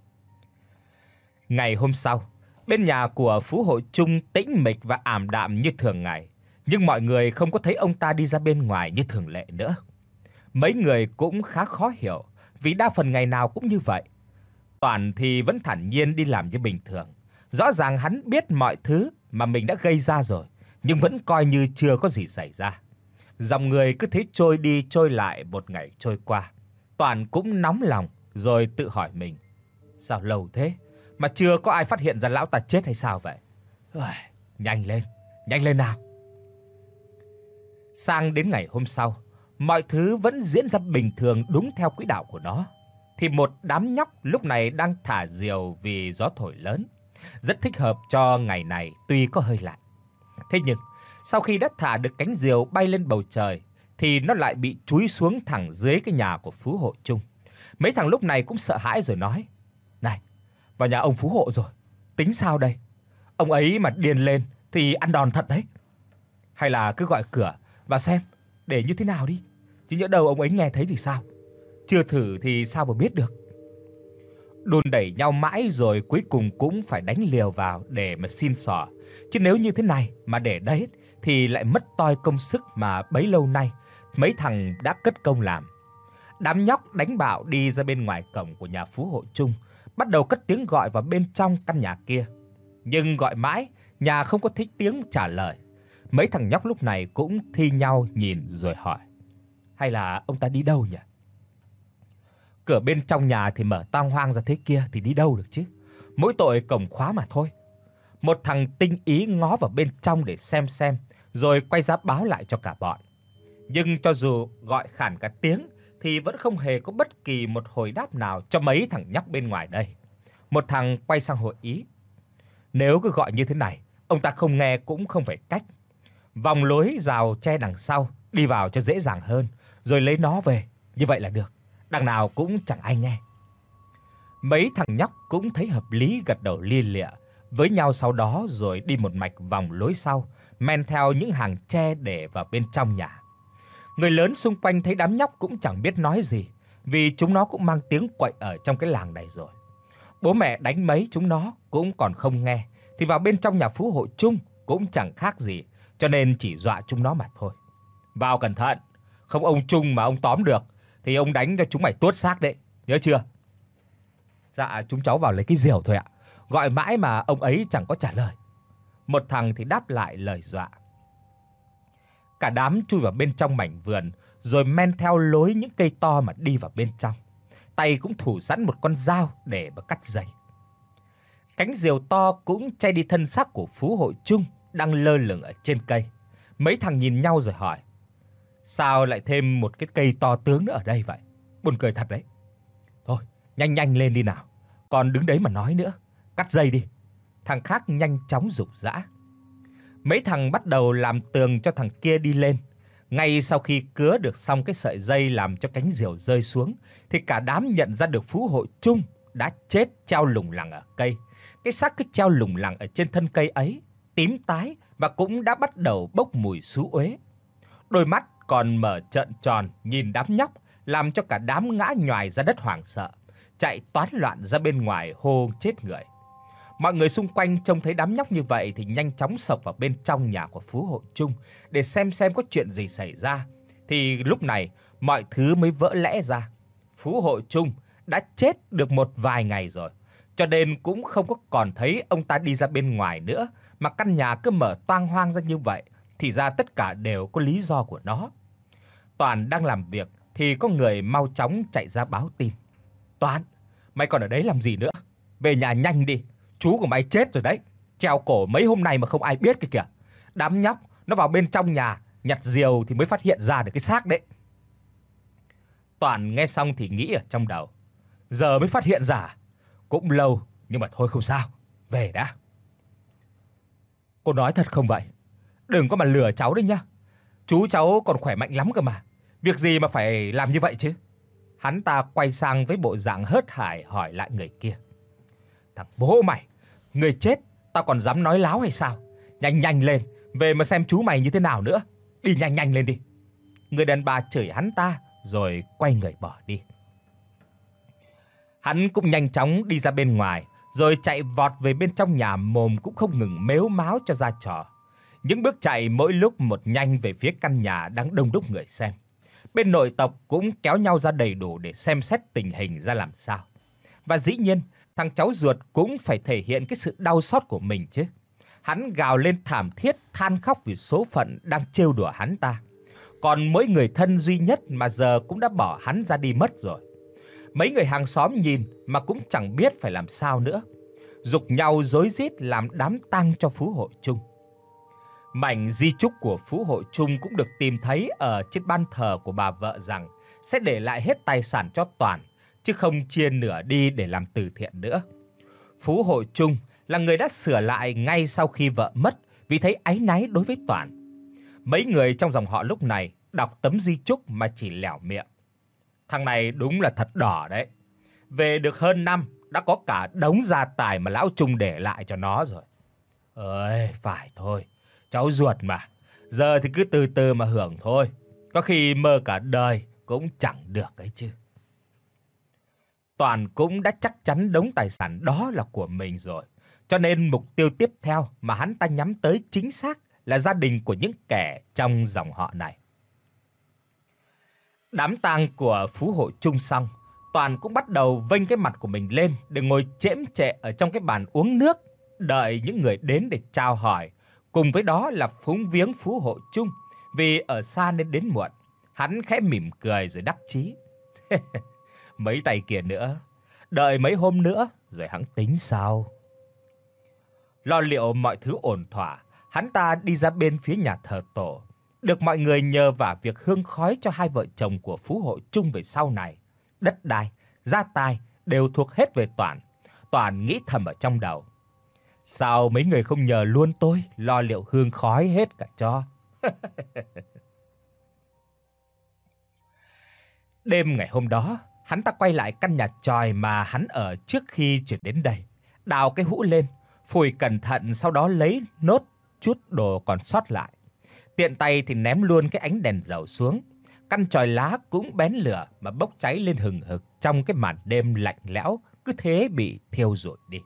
Ngày hôm sau, bên nhà của Phú Hộ Trung tĩnh mịch và ảm đạm như thường ngày, nhưng mọi người không có thấy ông ta đi ra bên ngoài như thường lệ nữa. Mấy người cũng khá khó hiểu, vì đa phần ngày nào cũng như vậy. Toàn thì vẫn thản nhiên đi làm như bình thường. Rõ ràng hắn biết mọi thứ mà mình đã gây ra rồi, nhưng vẫn coi như chưa có gì xảy ra. Dòng người cứ thế trôi đi trôi lại một ngày trôi qua. Toàn cũng nóng lòng rồi tự hỏi mình, sao lâu thế mà chưa có ai phát hiện ra lão ta chết hay sao vậy? Ôi, nhanh lên, nhanh lên nào. Sang đến ngày hôm sau, mọi thứ vẫn diễn ra bình thường đúng theo quỹ đạo của nó. Thì một đám nhóc lúc này đang thả diều vì gió thổi lớn, rất thích hợp cho ngày này tuy có hơi lạnh. Thế nhưng, sau khi đã thả được cánh diều bay lên bầu trời thì nó lại bị chúi xuống thẳng dưới cái nhà của Phú Hộ Trung. Mấy thằng lúc này cũng sợ hãi rồi nói: "Này, vào nhà ông Phú Hộ rồi, tính sao đây? Ông ấy mà điên lên thì ăn đòn thật đấy. Hay là cứ gọi cửa vào xem để như thế nào đi, chứ nhỡ đâu ông ấy nghe thấy thì sao? Chưa thử thì sao mà biết được." Đùn đẩy nhau mãi rồi cuối cùng cũng phải đánh liều vào để mà xin xỏ, chứ nếu như thế này mà để đấy thì lại mất toi công sức mà bấy lâu nay mấy thằng đã cất công làm. Đám nhóc đánh bạo đi ra bên ngoài cổng của nhà Phú Hộ Trung, bắt đầu cất tiếng gọi vào bên trong căn nhà kia. nhưng gọi mãi, nhà không có thích tiếng trả lời. Mấy thằng nhóc lúc này cũng thi nhau nhìn rồi hỏi: "Hay là ông ta đi đâu nhỉ?" Cửa bên trong nhà thì mở toang hoang ra thế kia thì đi đâu được chứ? Mỗi tội cổng khóa mà thôi. Một thằng tinh ý ngó vào bên trong để xem xem, rồi quay ra báo lại cho cả bọn. Nhưng cho dù gọi khản cả tiếng thì vẫn không hề có bất kỳ một hồi đáp nào cho mấy thằng nhóc bên ngoài đây. Một thằng quay sang hội ý: "Nếu cứ gọi như thế này, ông ta không nghe cũng không phải cách. Vòng lối rào tre đằng sau, đi vào cho dễ dàng hơn, rồi lấy nó về, như vậy là được. Đằng nào cũng chẳng ai nghe." Mấy thằng nhóc cũng thấy hợp lý, gật đầu lia lịa với nhau, sau đó rồi đi một mạch vòng lối sau, men theo những hàng tre để vào bên trong nhà. Người lớn xung quanh thấy đám nhóc cũng chẳng biết nói gì, vì chúng nó cũng mang tiếng quậy ở trong cái làng này rồi. Bố mẹ đánh mấy chúng nó cũng còn không nghe, thì vào bên trong nhà Phú Hộ Chung cũng chẳng khác gì, cho nên chỉ dọa chúng nó mà thôi. "Vào cẩn thận, không ông Chung mà ông tóm được thì ông đánh cho chúng mày tuốt xác đấy, nhớ chưa?" "Dạ, chúng cháu vào lấy cái rìu thôi ạ." Gọi mãi mà ông ấy chẳng có trả lời. Một thằng thì đáp lại lời dọa. Cả đám chui vào bên trong mảnh vườn, rồi men theo lối những cây to mà đi vào bên trong. Tay cũng thủ sẵn một con dao để mà cắt dây. Cánh diều to cũng che đi thân xác của Phú Hội Chung đang lơ lửng ở trên cây. Mấy thằng nhìn nhau rồi hỏi: "Sao lại thêm một cái cây to tướng nữa ở đây vậy? Buồn cười thật đấy." "Thôi, nhanh nhanh lên đi nào, còn đứng đấy mà nói nữa, cắt dây đi." Thằng khác nhanh chóng giục giã. Mấy thằng bắt đầu làm tường cho thằng kia đi lên. Ngay sau khi cứa được xong cái sợi dây làm cho cánh diều rơi xuống, thì cả đám nhận ra được Phú Hội Chung đã chết treo lủng lẳng ở cây. Cái xác cứ treo lủng lẳng ở trên thân cây ấy, tím tái và cũng đã bắt đầu bốc mùi xú uế. Đôi mắt còn mở trợn tròn nhìn đám nhóc, làm cho cả đám ngã nhoài ra đất hoảng sợ, chạy toán loạn ra bên ngoài hô chết người. Mọi người xung quanh trông thấy đám nhóc như vậy thì nhanh chóng xộc vào bên trong nhà của Phú Hội Chung để xem xem có chuyện gì xảy ra. Thì lúc này mọi thứ mới vỡ lẽ ra. Phú Hội Chung đã chết được một vài ngày rồi, cho nên cũng không có còn thấy ông ta đi ra bên ngoài nữa, mà căn nhà cứ mở toang hoang ra như vậy, thì ra tất cả đều có lý do của nó. Toàn đang làm việc thì có người mau chóng chạy ra báo tin: "Toàn, mày còn ở đấy làm gì nữa? Về nhà nhanh đi, chú của mày chết rồi đấy, treo cổ mấy hôm nay mà không ai biết kia kìa. Đám nhóc nó vào bên trong nhà nhặt diều thì mới phát hiện ra được cái xác đấy." Toàn nghe xong thì nghĩ ở trong đầu: giờ mới phát hiện ra, cũng lâu, nhưng mà thôi không sao, về đã. "Cô nói thật không vậy? Đừng có mà lừa cháu đấy nhá. Chú cháu còn khỏe mạnh lắm cơ mà, việc gì mà phải làm như vậy chứ?" Hắn ta quay sang với bộ dạng hớt hải hỏi lại người kia: "Thằng bố mày, người chết tao còn dám nói láo hay sao? Nhanh nhanh lên, về mà xem chú mày như thế nào nữa. Đi nhanh nhanh lên đi." Người đàn bà chửi hắn ta rồi quay người bỏ đi. Hắn cũng nhanh chóng đi ra bên ngoài, rồi chạy vọt về bên trong nhà, mồm cũng không ngừng mếu máo cho ra trò. Những bước chạy mỗi lúc một nhanh về phía căn nhà đang đông đúc người xem. Bên nội tộc cũng kéo nhau ra đầy đủ để xem xét tình hình ra làm sao. Và dĩ nhiên, thằng cháu ruột cũng phải thể hiện cái sự đau xót của mình chứ. Hắn gào lên thảm thiết, than khóc vì số phận đang trêu đùa hắn ta. Còn mỗi người thân duy nhất mà giờ cũng đã bỏ hắn ra đi mất rồi. Mấy người hàng xóm nhìn mà cũng chẳng biết phải làm sao nữa, giục nhau rối rít làm đám tang cho Phú Hội Chung. Mảnh di chúc của Phú Hội Chung cũng được tìm thấy ở trên ban thờ của bà vợ rằng sẽ để lại hết tài sản cho Toàn, chứ không chia nửa đi để làm từ thiện nữa. Phú Hội Chung là người đã sửa lại ngay sau khi vợ mất vì thấy áy náy đối với Toàn. Mấy người trong dòng họ lúc này đọc tấm di chúc mà chỉ lẻo miệng: "Thằng này đúng là thật đỏ đấy. Về được hơn năm đã có cả đống gia tài mà lão Chung để lại cho nó rồi." "Ơi, phải thôi, cháu ruột mà, giờ thì cứ từ từ mà hưởng thôi, có khi mơ cả đời cũng chẳng được ấy chứ." Toàn cũng đã chắc chắn đống tài sản đó là của mình rồi, cho nên mục tiêu tiếp theo mà hắn ta nhắm tới chính xác là gia đình của những kẻ trong dòng họ này. Đám tang của Phú Hội Chung xong, Toàn cũng bắt đầu vênh cái mặt của mình lên để ngồi chễm chệ ở trong cái bàn uống nước đợi những người đến để chào hỏi, cùng với đó là phúng viếng phú hộ chung, vì ở xa nên đến muộn. Hắn khẽ mỉm cười rồi đắc chí. Mấy tay kia nữa, đợi mấy hôm nữa rồi hắn tính sau. Lo liệu mọi thứ ổn thỏa, hắn ta đi ra bên phía nhà thờ tổ, được mọi người nhờ vả việc hương khói cho hai vợ chồng của phú hộ chung về sau này. Đất đai, gia tài đều thuộc hết về Toản. Toản nghĩ thầm ở trong đầu: sao mấy người không nhờ luôn tôi lo liệu hương khói hết cả cho. Đêm ngày hôm đó, hắn ta quay lại căn nhà chòi mà hắn ở trước khi chuyển đến đây, đào cái hũ lên, phủi cẩn thận, sau đó lấy nốt chút đồ còn sót lại. Tiện tay thì ném luôn cái ánh đèn dầu xuống. Căn chòi lá cũng bén lửa mà bốc cháy lên hừng hực trong cái màn đêm lạnh lẽo, cứ thế bị thiêu rụi đi.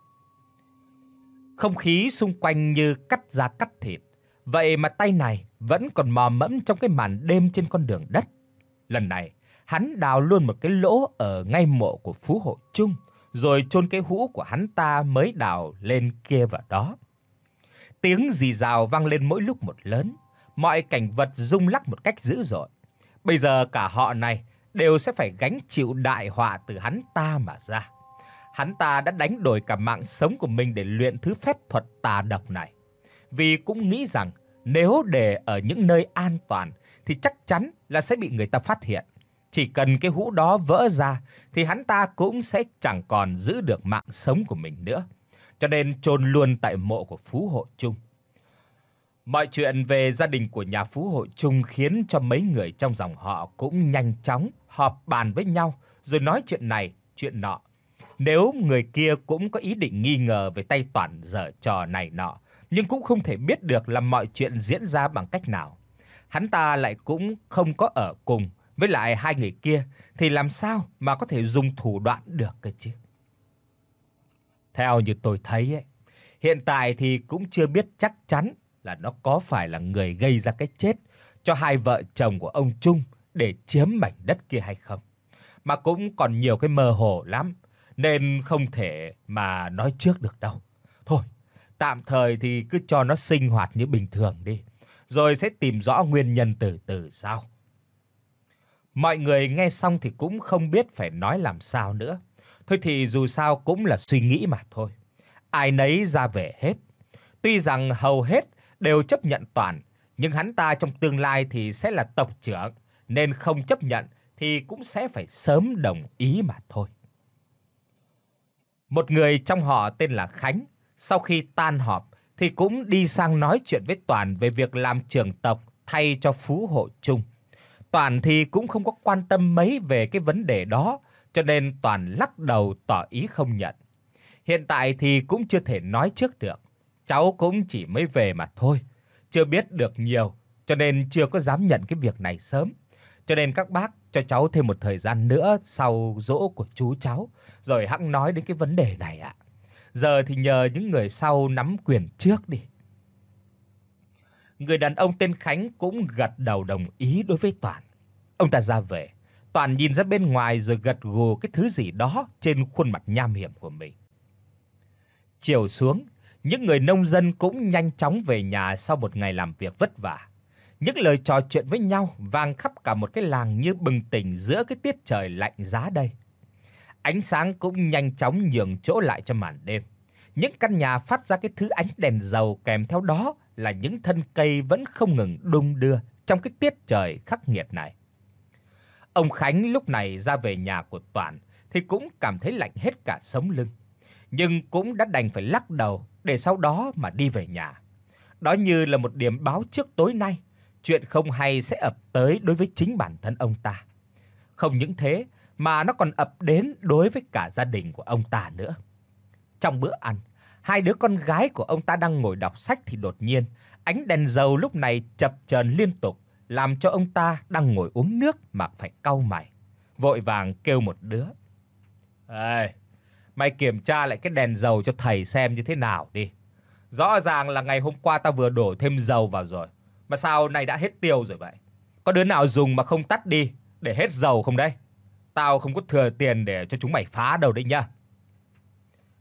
Không khí xung quanh như cắt da cắt thịt, vậy mà tay này vẫn còn mò mẫm trong cái màn đêm trên con đường đất. Lần này, hắn đào luôn một cái lỗ ở ngay mộ của phú hộ chung, rồi chôn cái hũ của hắn ta mới đào lên kia vào đó. Tiếng rì rào vang lên mỗi lúc một lớn, mọi cảnh vật rung lắc một cách dữ dội. Bây giờ cả họ này đều sẽ phải gánh chịu đại họa từ hắn ta mà ra. Hắn ta đã đánh đổi cả mạng sống của mình để luyện thứ phép thuật tà độc này, vì cũng nghĩ rằng nếu để ở những nơi an toàn thì chắc chắn là sẽ bị người ta phát hiện. Chỉ cần cái hũ đó vỡ ra thì hắn ta cũng sẽ chẳng còn giữ được mạng sống của mình nữa. Cho nên chôn luôn tại mộ của phú hộ chung. Mọi chuyện về gia đình của nhà phú hộ chung khiến cho mấy người trong dòng họ cũng nhanh chóng họp bàn với nhau, rồi nói chuyện này, chuyện nọ. Nếu người kia cũng có ý định nghi ngờ về tay Toản giở trò này nọ, nhưng cũng không thể biết được là mọi chuyện diễn ra bằng cách nào. Hắn ta lại cũng không có ở cùng với lại hai người kia, thì làm sao mà có thể dùng thủ đoạn được cơ chứ? Theo như tôi thấy ấy, hiện tại thì cũng chưa biết chắc chắn là nó có phải là người gây ra cái chết cho hai vợ chồng của ông Trung để chiếm mảnh đất kia hay không. Mà cũng còn nhiều cái mơ hồ lắm, nên không thể mà nói trước được đâu. Thôi, tạm thời thì cứ cho nó sinh hoạt như bình thường đi, rồi sẽ tìm rõ nguyên nhân từ từ sau. Mọi người nghe xong thì cũng không biết phải nói làm sao nữa. Thôi thì dù sao cũng là suy nghĩ mà thôi. Ai nấy ra về hết. Tuy rằng hầu hết đều chấp nhận Toản, nhưng hắn ta trong tương lai thì sẽ là tộc trưởng, nên không chấp nhận thì cũng sẽ phải sớm đồng ý mà thôi. Một người trong họ tên là Khánh, sau khi tan họp thì cũng đi sang nói chuyện với Toản về việc làm trưởng tộc thay cho phú hộ chung. Toản thì cũng không có quan tâm mấy về cái vấn đề đó, cho nên Toản lắc đầu tỏ ý không nhận. Hiện tại thì cũng chưa thể nói trước được. Cháu cũng chỉ mới về mà thôi, chưa biết được nhiều, cho nên chưa có dám nhận cái việc này sớm. Cho nên các bác cho cháu thêm một thời gian nữa sau giỗ của chú cháu, rồi hẵng nói đến cái vấn đề này ạ. Giờ thì nhờ những người sau nắm quyền trước đi. Người đàn ông tên Khánh cũng gật đầu đồng ý đối với Toản. Ông ta ra về, Toản nhìn ra bên ngoài rồi gật gù cái thứ gì đó trên khuôn mặt nham hiểm của mình. Chiều xuống, những người nông dân cũng nhanh chóng về nhà sau một ngày làm việc vất vả. Những lời trò chuyện với nhau vang khắp cả một cái làng như bừng tỉnh giữa cái tiết trời lạnh giá đây. Ánh sáng cũng nhanh chóng nhường chỗ lại cho màn đêm. Những căn nhà phát ra cái thứ ánh đèn dầu, kèm theo đó là những thân cây vẫn không ngừng đung đưa trong cái tiết trời khắc nghiệt này. Ông Khánh lúc này ra về nhà của Toản thì cũng cảm thấy lạnh hết cả sống lưng, nhưng cũng đã đành phải lắc đầu để sau đó mà đi về nhà. Đó như là một điểm báo trước tối nay, chuyện không hay sẽ ập tới đối với chính bản thân ông ta. Không những thế mà nó còn ập đến đối với cả gia đình của ông ta nữa. Trong bữa ăn, hai đứa con gái của ông ta đang ngồi đọc sách thì đột nhiên, ánh đèn dầu lúc này chập chờn liên tục, làm cho ông ta đang ngồi uống nước mà phải cau mày, vội vàng kêu một đứa: "Ê, mày kiểm tra lại cái đèn dầu cho thầy xem như thế nào đi. Rõ ràng là ngày hôm qua tao vừa đổ thêm dầu vào rồi, mà sao nay đã hết tiêu rồi vậy? Có đứa nào dùng mà không tắt đi để hết dầu không đấy? Tao không có thừa tiền để cho chúng mày phá đâu đấy nhá."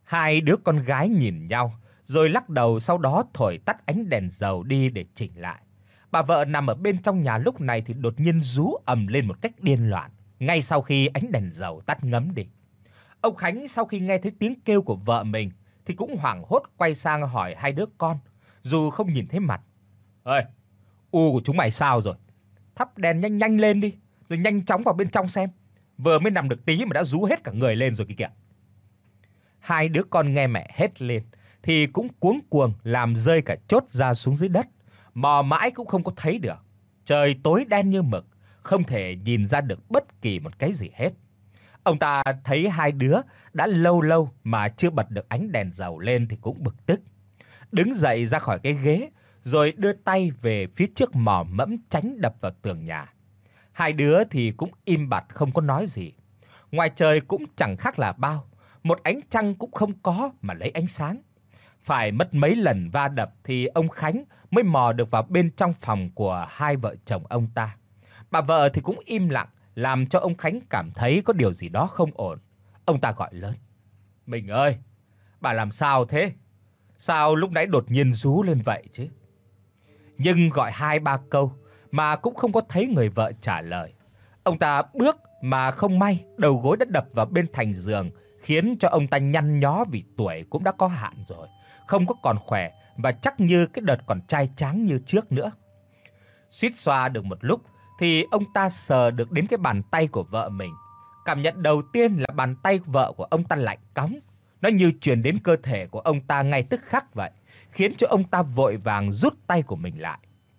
Hai đứa con gái nhìn nhau, rồi lắc đầu, sau đó thổi tắt ánh đèn dầu đi để chỉnh lại. Bà vợ nằm ở bên trong nhà lúc này thì đột nhiên rú ầm lên một cách điên loạn, ngay sau khi ánh đèn dầu tắt ngấm đi. Ông Khánh sau khi nghe thấy tiếng kêu của vợ mình thì cũng hoảng hốt quay sang hỏi hai đứa con, dù không nhìn thấy mặt. "Ơi, u của chúng mày sao rồi? Thắp đèn nhanh nhanh lên đi, rồi nhanh chóng vào bên trong xem. Vừa mới nằm được tí mà đã rú hết cả người lên rồi kìa kìa." Hai đứa con nghe mẹ hét lên thì cũng cuống cuồng làm rơi cả chốt ra xuống dưới đất, mò mãi cũng không có thấy được. Trời tối đen như mực, không thể nhìn ra được bất kỳ một cái gì hết. Ông ta thấy hai đứa đã lâu lâu mà chưa bật được ánh đèn dầu lên thì cũng bực tức. Đứng dậy ra khỏi cái ghế, rồi đưa tay về phía trước mò mẫm tránh đập vào tường nhà. Hai đứa thì cũng im bặt không có nói gì. Ngoài trời cũng chẳng khác là bao, một ánh trăng cũng không có mà lấy ánh sáng. Phải mất mấy lần va đập thì ông Khánh mới mò được vào bên trong phòng của hai vợ chồng ông ta. Bà vợ thì cũng im lặng, làm cho ông Khánh cảm thấy có điều gì đó không ổn. Ông ta gọi lớn: "Mình ơi, bà làm sao thế? Sao lúc nãy đột nhiên rú lên vậy chứ?" Nhưng gọi hai ba câu mà cũng không có thấy người vợ trả lời. Ông ta bước mà không may đầu gối đã đập vào bên thành giường, khiến cho ông ta nhăn nhó vì tuổi cũng đã có hạn rồi, không có còn khỏe và chắc như cái đợt còn trai tráng như trước nữa. Suýt xoa được một lúc thì ông ta sờ được đến cái bàn tay của vợ mình. Cảm nhận đầu tiên là bàn tay vợ của ông ta lạnh cóng, nó như truyền đến cơ thể của ông ta ngay tức khắc vậy, khiến cho ông ta vội vàng rút tay của mình lại.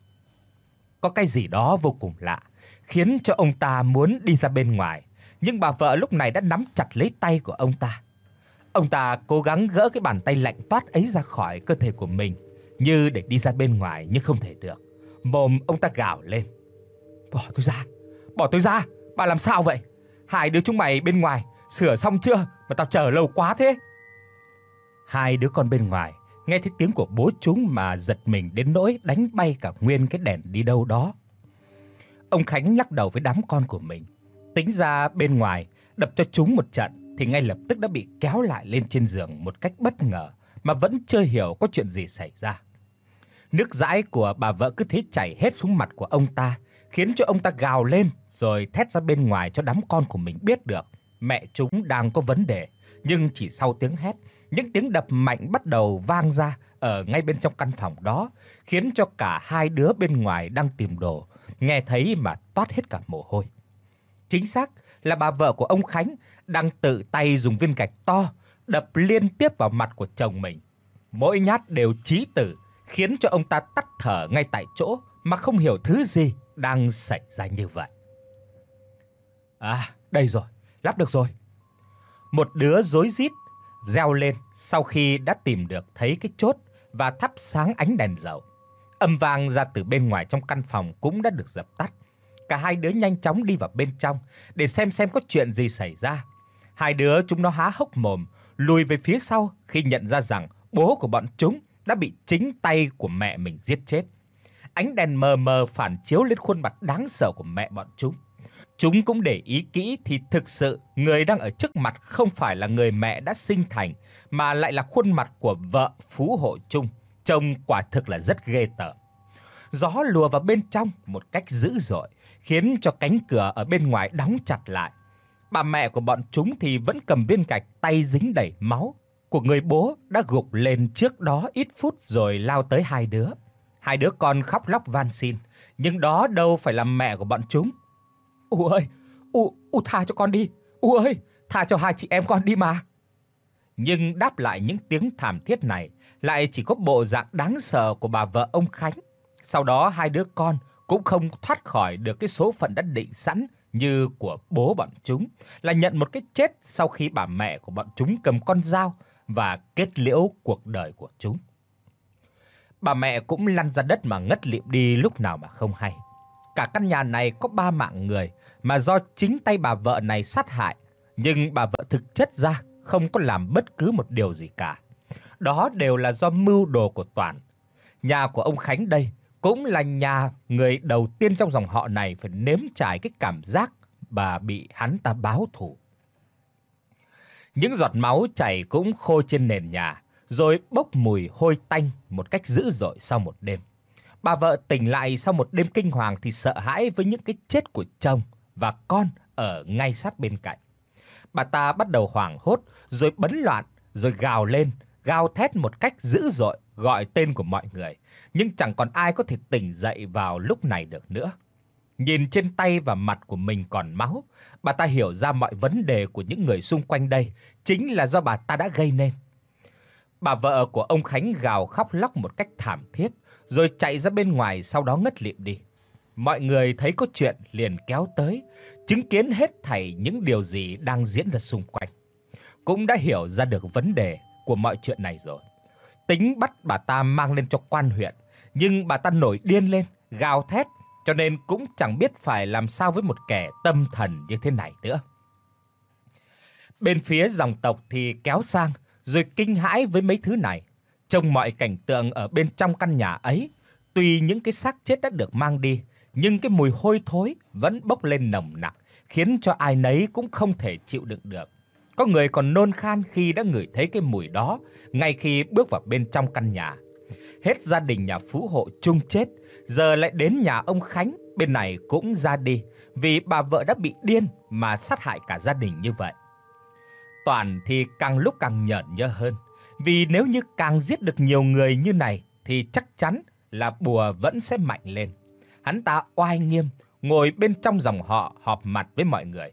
Có cái gì đó vô cùng lạ, khiến cho ông ta muốn đi ra bên ngoài, nhưng bà vợ lúc này đã nắm chặt lấy tay của ông ta. Ông ta cố gắng gỡ cái bàn tay lạnh toát ấy ra khỏi cơ thể của mình, như để đi ra bên ngoài nhưng không thể được. Mồm ông ta gào lên: "Bỏ tôi ra, bỏ tôi ra, bà làm sao vậy? Hai đứa chúng mày bên ngoài sửa xong chưa mà tao chờ lâu quá thế?" Hai đứa con bên ngoài nghe thấy tiếng của bố chúng mà giật mình đến nỗi đánh bay cả nguyên cái đèn đi đâu đó. Ông Khánh lắc đầu với đám con của mình, tính ra bên ngoài đập cho chúng một trận thì ngay lập tức đã bị kéo lại lên trên giường một cách bất ngờ mà vẫn chưa hiểu có chuyện gì xảy ra. Nước dãi của bà vợ cứ thế chảy hết xuống mặt của ông ta, khiến cho ông ta gào lên rồi thét ra bên ngoài cho đám con của mình biết được mẹ chúng đang có vấn đề. Nhưng chỉ sau tiếng hét, những tiếng đập mạnh bắt đầu vang ra ở ngay bên trong căn phòng đó, khiến cho cả hai đứa bên ngoài đang tìm đồ nghe thấy mà toát hết cả mồ hôi. Chính xác là bà vợ của ông Khánh đang tự tay dùng viên gạch to đập liên tiếp vào mặt của chồng mình. Mỗi nhát đều chí tử, khiến cho ông ta tắt thở ngay tại chỗ mà không hiểu thứ gì đang xảy ra như vậy. À, đây rồi, lắp được rồi. Một đứa rối rít reo lên sau khi đã tìm được thấy cái chốt và thắp sáng ánh đèn dầu. Âm vang ra từ bên ngoài trong căn phòng cũng đã được dập tắt. Cả hai đứa nhanh chóng đi vào bên trong để xem xem có chuyện gì xảy ra. Hai đứa chúng nó há hốc mồm, lùi về phía sau khi nhận ra rằng bố của bọn chúng đã bị chính tay của mẹ mình giết chết. Ánh đèn mờ mờ phản chiếu lên khuôn mặt đáng sợ của mẹ bọn chúng. Chúng cũng để ý kỹ thì thực sự người đang ở trước mặt không phải là người mẹ đã sinh thành, mà lại là khuôn mặt của vợ Phú Hộ Trung, trông quả thực là rất ghê tởm. Gió lùa vào bên trong một cách dữ dội, khiến cho cánh cửa ở bên ngoài đóng chặt lại. Bà mẹ của bọn chúng thì vẫn cầm viên gạch, tay dính đầy máu của người bố đã gục lên trước đó ít phút rồi lao tới hai đứa. Hai đứa con khóc lóc van xin, nhưng đó đâu phải là mẹ của bọn chúng. "U ơi, U, U tha cho con đi. U ơi, tha cho hai chị em con đi mà." Nhưng đáp lại những tiếng thảm thiết này lại chỉ có bộ dạng đáng sợ của bà vợ ông Khánh. Sau đó hai đứa con cũng không thoát khỏi được cái số phận đã định sẵn như của bố bọn chúng, là nhận một cái chết sau khi bà mẹ của bọn chúng cầm con dao và kết liễu cuộc đời của chúng. Bà mẹ cũng lăn ra đất mà ngất lịm đi lúc nào mà không hay. Cả căn nhà này có ba mạng người mà do chính tay bà vợ này sát hại, nhưng bà vợ thực chất ra không có làm bất cứ một điều gì cả. Đó đều là do mưu đồ của Toàn. Nhà của ông Khánh đây cũng là nhà người đầu tiên trong dòng họ này phải nếm trải cái cảm giác bà bị hắn ta báo thù. Những giọt máu chảy cũng khô trên nền nhà, rồi bốc mùi hôi tanh một cách dữ dội sau một đêm. Bà vợ tỉnh lại sau một đêm kinh hoàng thì sợ hãi với những cái chết của chồng và con ở ngay sát bên cạnh. Bà ta bắt đầu hoảng hốt, rồi bấn loạn, rồi gào lên, gào thét một cách dữ dội, gọi tên của mọi người, nhưng chẳng còn ai có thể tỉnh dậy vào lúc này được nữa. Nhìn trên tay và mặt của mình còn máu, bà ta hiểu ra mọi vấn đề của những người xung quanh đây chính là do bà ta đã gây nên. Bà vợ của ông Khánh gào khóc lóc một cách thảm thiết, rồi chạy ra bên ngoài, sau đó ngất lịm đi. Mọi người thấy có chuyện liền kéo tới, chứng kiến hết thảy những điều gì đang diễn ra xung quanh. Cũng đã hiểu ra được vấn đề của mọi chuyện này rồi. Tính bắt bà ta mang lên cho quan huyện, nhưng bà ta nổi điên lên, gào thét, cho nên cũng chẳng biết phải làm sao với một kẻ tâm thần như thế này nữa. Bên phía dòng tộc thì kéo sang, rồi kinh hãi với mấy thứ này. Trông mọi cảnh tượng ở bên trong căn nhà ấy, tuy những cái xác chết đã được mang đi, nhưng cái mùi hôi thối vẫn bốc lên nồng nặc, khiến cho ai nấy cũng không thể chịu đựng được. Có người còn nôn khan khi đã ngửi thấy cái mùi đó ngay khi bước vào bên trong căn nhà. Hết gia đình nhà Phú Hộ chung chết, giờ lại đến nhà ông Khánh bên này cũng ra đi, vì bà vợ đã bị điên mà sát hại cả gia đình như vậy. Toàn thì càng lúc càng nhởn nhơ hơn, vì nếu như càng giết được nhiều người như này thì chắc chắn là bùa vẫn sẽ mạnh lên. Hắn ta oai nghiêm ngồi bên trong dòng họ họp mặt với mọi người.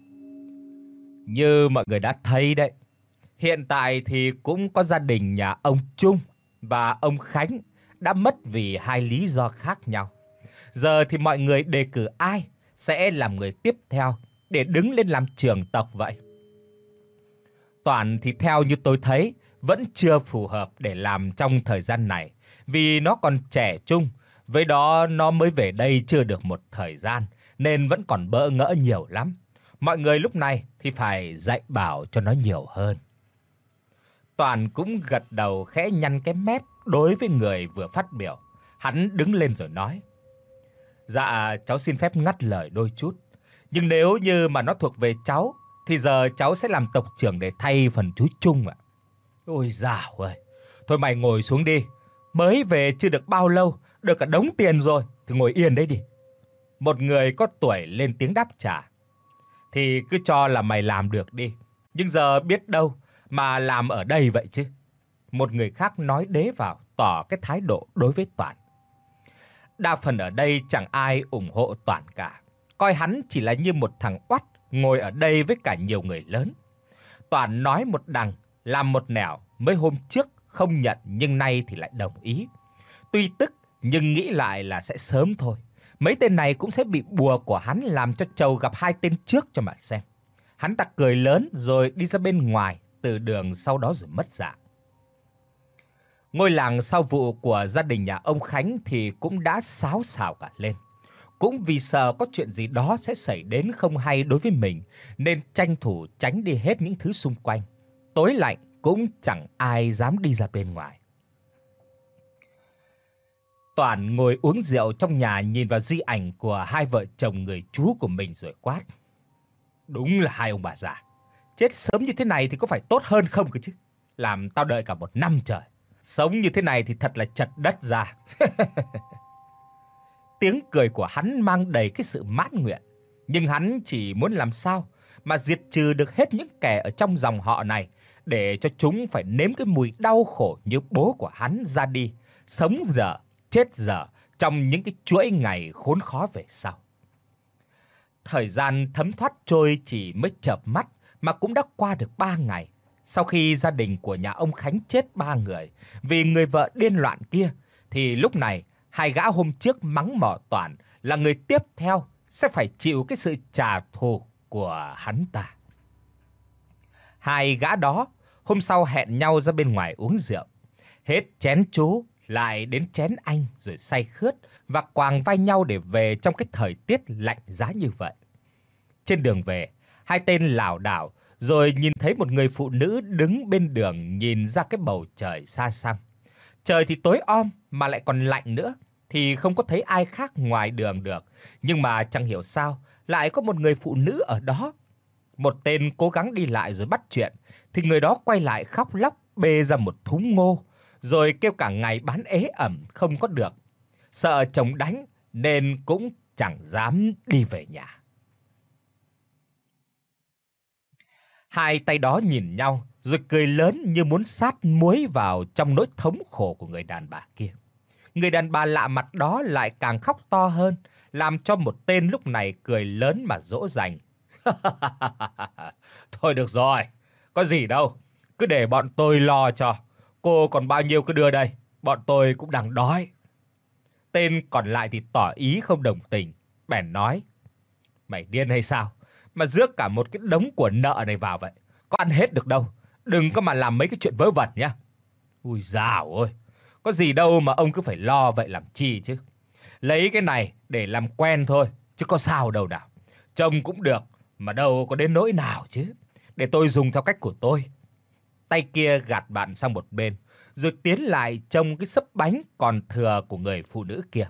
Như mọi người đã thấy đấy, hiện tại thì cũng có gia đình nhà ông Trung và ông Khánh đã mất vì hai lý do khác nhau. Giờ thì mọi người đề cử ai sẽ làm người tiếp theo để đứng lên làm trưởng tộc vậy? Toàn thì theo như tôi thấy vẫn chưa phù hợp để làm trong thời gian này, vì nó còn trẻ trung, với đó nó mới về đây chưa được một thời gian nên vẫn còn bỡ ngỡ nhiều lắm. Mọi người lúc này thì phải dạy bảo cho nó nhiều hơn. Toàn cũng gật đầu khẽ nhăn cái mép đối với người vừa phát biểu. Hắn đứng lên rồi nói: "Dạ, cháu xin phép ngắt lời đôi chút. Nhưng nếu như mà nó thuộc về cháu thì giờ cháu sẽ làm tộc trưởng để thay phần chú Trung ạ." "Ôi dào ơi, thôi mày ngồi xuống đi. Mới về chưa được bao lâu, được cả đống tiền rồi thì ngồi yên đấy đi." Một người có tuổi lên tiếng đáp trả: "Thì cứ cho là mày làm được đi, nhưng giờ biết đâu mà làm ở đây vậy chứ." Một người khác nói đế vào, tỏ cái thái độ đối với Toàn. Đa phần ở đây chẳng ai ủng hộ Toàn cả, coi hắn chỉ là như một thằng oắt ngồi ở đây với cả nhiều người lớn. Toàn nói một đằng, làm một nẻo, mấy hôm trước không nhận nhưng nay thì lại đồng ý. Tuy tức nhưng nghĩ lại là sẽ sớm thôi. Mấy tên này cũng sẽ bị bùa của hắn làm cho trầu gặp hai tên trước cho mà xem. Hắn ta cười lớn rồi đi ra bên ngoài từ đường, sau đó rồi mất dạng. Ngôi làng sau vụ của gia đình nhà ông Khánh thì cũng đã xáo xào cả lên. Cũng vì sợ có chuyện gì đó sẽ xảy đến không hay đối với mình nên tranh thủ tránh đi hết những thứ xung quanh. Tối lạnh cũng chẳng ai dám đi ra bên ngoài. Toàn ngồi uống rượu trong nhà, nhìn vào di ảnh của hai vợ chồng người chú của mình rồi quát: "Đúng là hai ông bà già. Chết sớm như thế này thì có phải tốt hơn không cơ chứ? Làm tao đợi cả một năm trời. Sống như thế này thì thật là chật đất ra." Tiếng cười của hắn mang đầy cái sự mãn nguyện, nhưng hắn chỉ muốn làm sao mà diệt trừ được hết những kẻ ở trong dòng họ này, để cho chúng phải nếm cái mùi đau khổ như bố của hắn ra đi, sống dở, chết dở trong những cái chuỗi ngày khốn khó về sau. Thời gian thấm thoát trôi chỉ mới chợp mắt mà cũng đã qua được ba ngày. Sau khi gia đình của nhà ông Khánh chết ba người vì người vợ điên loạn kia, thì lúc này hai gã hôm trước mắng mỏ Toàn là người tiếp theo sẽ phải chịu cái sự trả thù của hắn ta. Hai gã đó hôm sau hẹn nhau ra bên ngoài uống rượu. Hết chén chú lại đến chén anh rồi say khướt và quàng vai nhau để về trong cái thời tiết lạnh giá như vậy. Trên đường về, hai tên lảo đảo rồi nhìn thấy một người phụ nữ đứng bên đường nhìn ra cái bầu trời xa xăm. Trời thì tối om mà lại còn lạnh nữa thì không có thấy ai khác ngoài đường được, nhưng mà chẳng hiểu sao lại có một người phụ nữ ở đó. Một tên cố gắng đi lại rồi bắt chuyện, thì người đó quay lại khóc lóc bê ra một thúng ngô, rồi kêu cả ngày bán ế ẩm không có được. Sợ chồng đánh nên cũng chẳng dám đi về nhà. Hai tay đó nhìn nhau rồi cười lớn như muốn sát muối vào trong nỗi thống khổ của người đàn bà kia. Người đàn bà lạ mặt đó lại càng khóc to hơn, làm cho một tên lúc này cười lớn mà dỗ dành. Thôi được rồi, có gì đâu, cứ để bọn tôi lo cho. Cô còn bao nhiêu cứ đưa đây, bọn tôi cũng đang đói. Tên còn lại thì tỏ ý không đồng tình, bèn nói: Mày điên hay sao mà rước cả một cái đống của nợ này vào vậy? Có ăn hết được đâu, đừng có mà làm mấy cái chuyện vớ vẩn nhá. Ui dào ơi, có gì đâu mà ông cứ phải lo vậy làm chi chứ. Lấy cái này để làm quen thôi, chứ có sao đâu nào. Trông cũng được, mà đâu có đến nỗi nào chứ. Để tôi dùng theo cách của tôi. Tay kia gạt bạn sang một bên, rồi tiến lại trông cái xấp bánh còn thừa của người phụ nữ kia.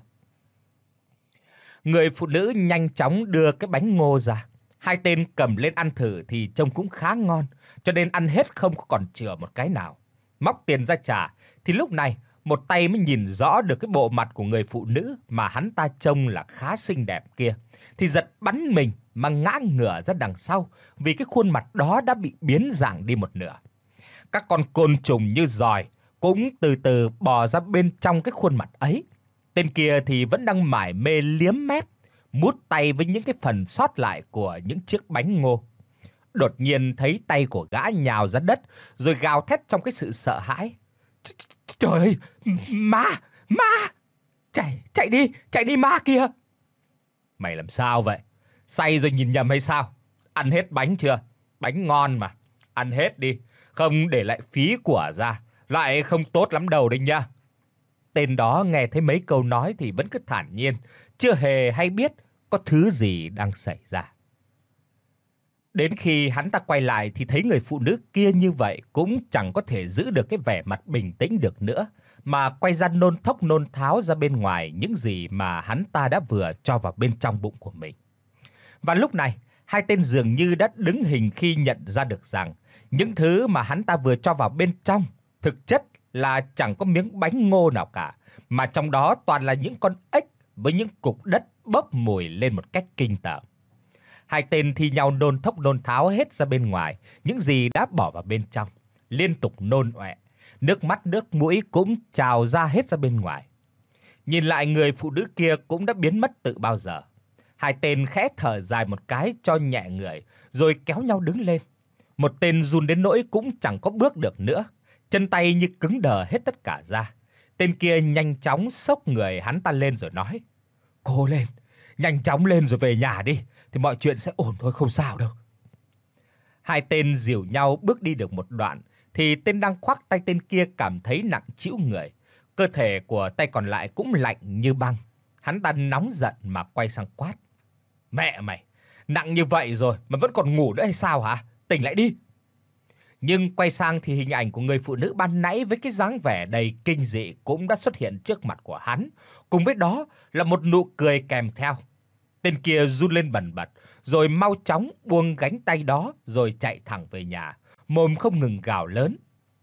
Người phụ nữ nhanh chóng đưa cái bánh ngô ra. Hai tên cầm lên ăn thử thì trông cũng khá ngon, cho nên ăn hết không có còn chừa một cái nào. Móc tiền ra trả thì lúc này một tay mới nhìn rõ được cái bộ mặt của người phụ nữ mà hắn ta trông là khá xinh đẹp kia, thì giật bắn mình mà ngã ngửa ra đằng sau, vì cái khuôn mặt đó đã bị biến dạng đi một nửa. Các con côn trùng như giòi cũng từ từ bò ra bên trong cái khuôn mặt ấy. Tên kia thì vẫn đang mải mê liếm mép, mút tay với những cái phần sót lại của những chiếc bánh ngô. Đột nhiên thấy tay của gã nhào ra đất, rồi gào thét trong cái sự sợ hãi. Trời ơi, ma, ma! Chạy, chạy đi, chạy đi ma kia! Mày làm sao vậy? Say rồi nhìn nhầm hay sao? Ăn hết bánh chưa? Bánh ngon mà, ăn hết đi, không để lại phí của ra, lại không tốt lắm đâu đấy nha. Tên đó nghe thấy mấy câu nói thì vẫn cứ thản nhiên, chưa hề hay biết có thứ gì đang xảy ra. Đến khi hắn ta quay lại thì thấy người phụ nữ kia như vậy cũng chẳng có thể giữ được cái vẻ mặt bình tĩnh được nữa, mà quay ra nôn thốc nôn tháo ra bên ngoài những gì mà hắn ta đã vừa cho vào bên trong bụng của mình. Và lúc này, hai tên dường như đã đứng hình khi nhận ra được rằng những thứ mà hắn ta vừa cho vào bên trong thực chất là chẳng có miếng bánh ngô nào cả, mà trong đó toàn là những con ếch với những cục đất bốc mùi lên một cách kinh tởm. Hai tên thi nhau nôn thốc nôn tháo hết ra bên ngoài những gì đã bỏ vào bên trong, liên tục nôn ọe, nước mắt nước mũi cũng trào ra hết ra bên ngoài. Nhìn lại người phụ nữ kia cũng đã biến mất từ bao giờ. Hai tên khẽ thở dài một cái cho nhẹ người, rồi kéo nhau đứng lên. Một tên run đến nỗi cũng chẳng có bước được nữa, chân tay như cứng đờ hết tất cả ra. Tên kia nhanh chóng xốc người hắn ta lên rồi nói: "Cố lên, nhanh chóng lên rồi về nhà đi, thì mọi chuyện sẽ ổn thôi, không sao đâu." Hai tên dìu nhau bước đi được một đoạn thì tên đang khoác tay tên kia cảm thấy nặng trĩu người, cơ thể của tay còn lại cũng lạnh như băng. Hắn ta nóng giận mà quay sang quát: "Mẹ mày, nặng như vậy rồi mà vẫn còn ngủ nữa hay sao hả? Tỉnh lại đi." Nhưng quay sang thì hình ảnh của người phụ nữ ban nãy với cái dáng vẻ đầy kinh dị cũng đã xuất hiện trước mặt của hắn, cùng với đó là một nụ cười kèm theo. Tên kia run lên bần bật, rồi mau chóng buông gánh tay đó rồi chạy thẳng về nhà, mồm không ngừng gào lớn.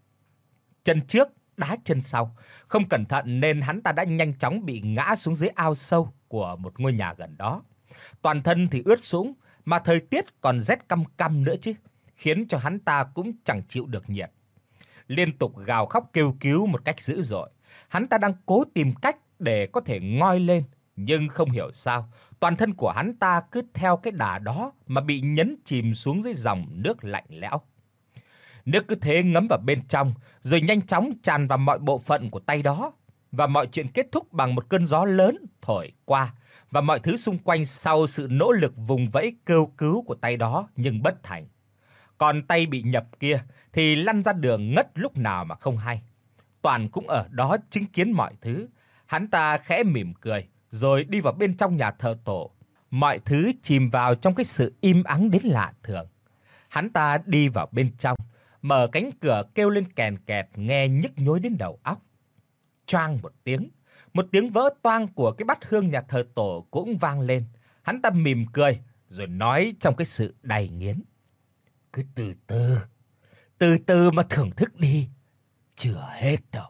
Chân trước đá chân sau, không cẩn thận nên hắn ta đã nhanh chóng bị ngã xuống dưới ao sâu của một ngôi nhà gần đó. Toàn thân thì ướt sũng, mà thời tiết còn rét căm căm nữa chứ, khiến cho hắn ta cũng chẳng chịu được nhiệt. Liên tục gào khóc kêu cứu một cách dữ dội. Hắn ta đang cố tìm cách để có thể ngoi lên, nhưng không hiểu sao, toàn thân của hắn ta cứ theo cái đà đó mà bị nhấn chìm xuống dưới dòng nước lạnh lẽo. Nước cứ thế ngấm vào bên trong, rồi nhanh chóng tràn vào mọi bộ phận của tay đó, và mọi chuyện kết thúc bằng một cơn gió lớn thổi qua, và mọi thứ xung quanh sau sự nỗ lực vùng vẫy kêu cứu của tay đó nhưng bất thành. Còn tay bị nhập kia thì lăn ra đường ngất lúc nào mà không hay. Toàn cũng ở đó chứng kiến mọi thứ. Hắn ta khẽ mỉm cười rồi đi vào bên trong nhà thờ tổ. Mọi thứ chìm vào trong cái sự im ắng đến lạ thường. Hắn ta đi vào bên trong, mở cánh cửa kêu lên kèn kẹt nghe nhức nhối đến đầu óc. Choang một tiếng, một tiếng vỡ toang của cái bát hương nhà thờ tổ cũng vang lên. Hắn ta mỉm cười rồi nói trong cái sự đầy nghiến: "Cứ từ từ, Từ từ mà thưởng thức đi, chưa hết đâu.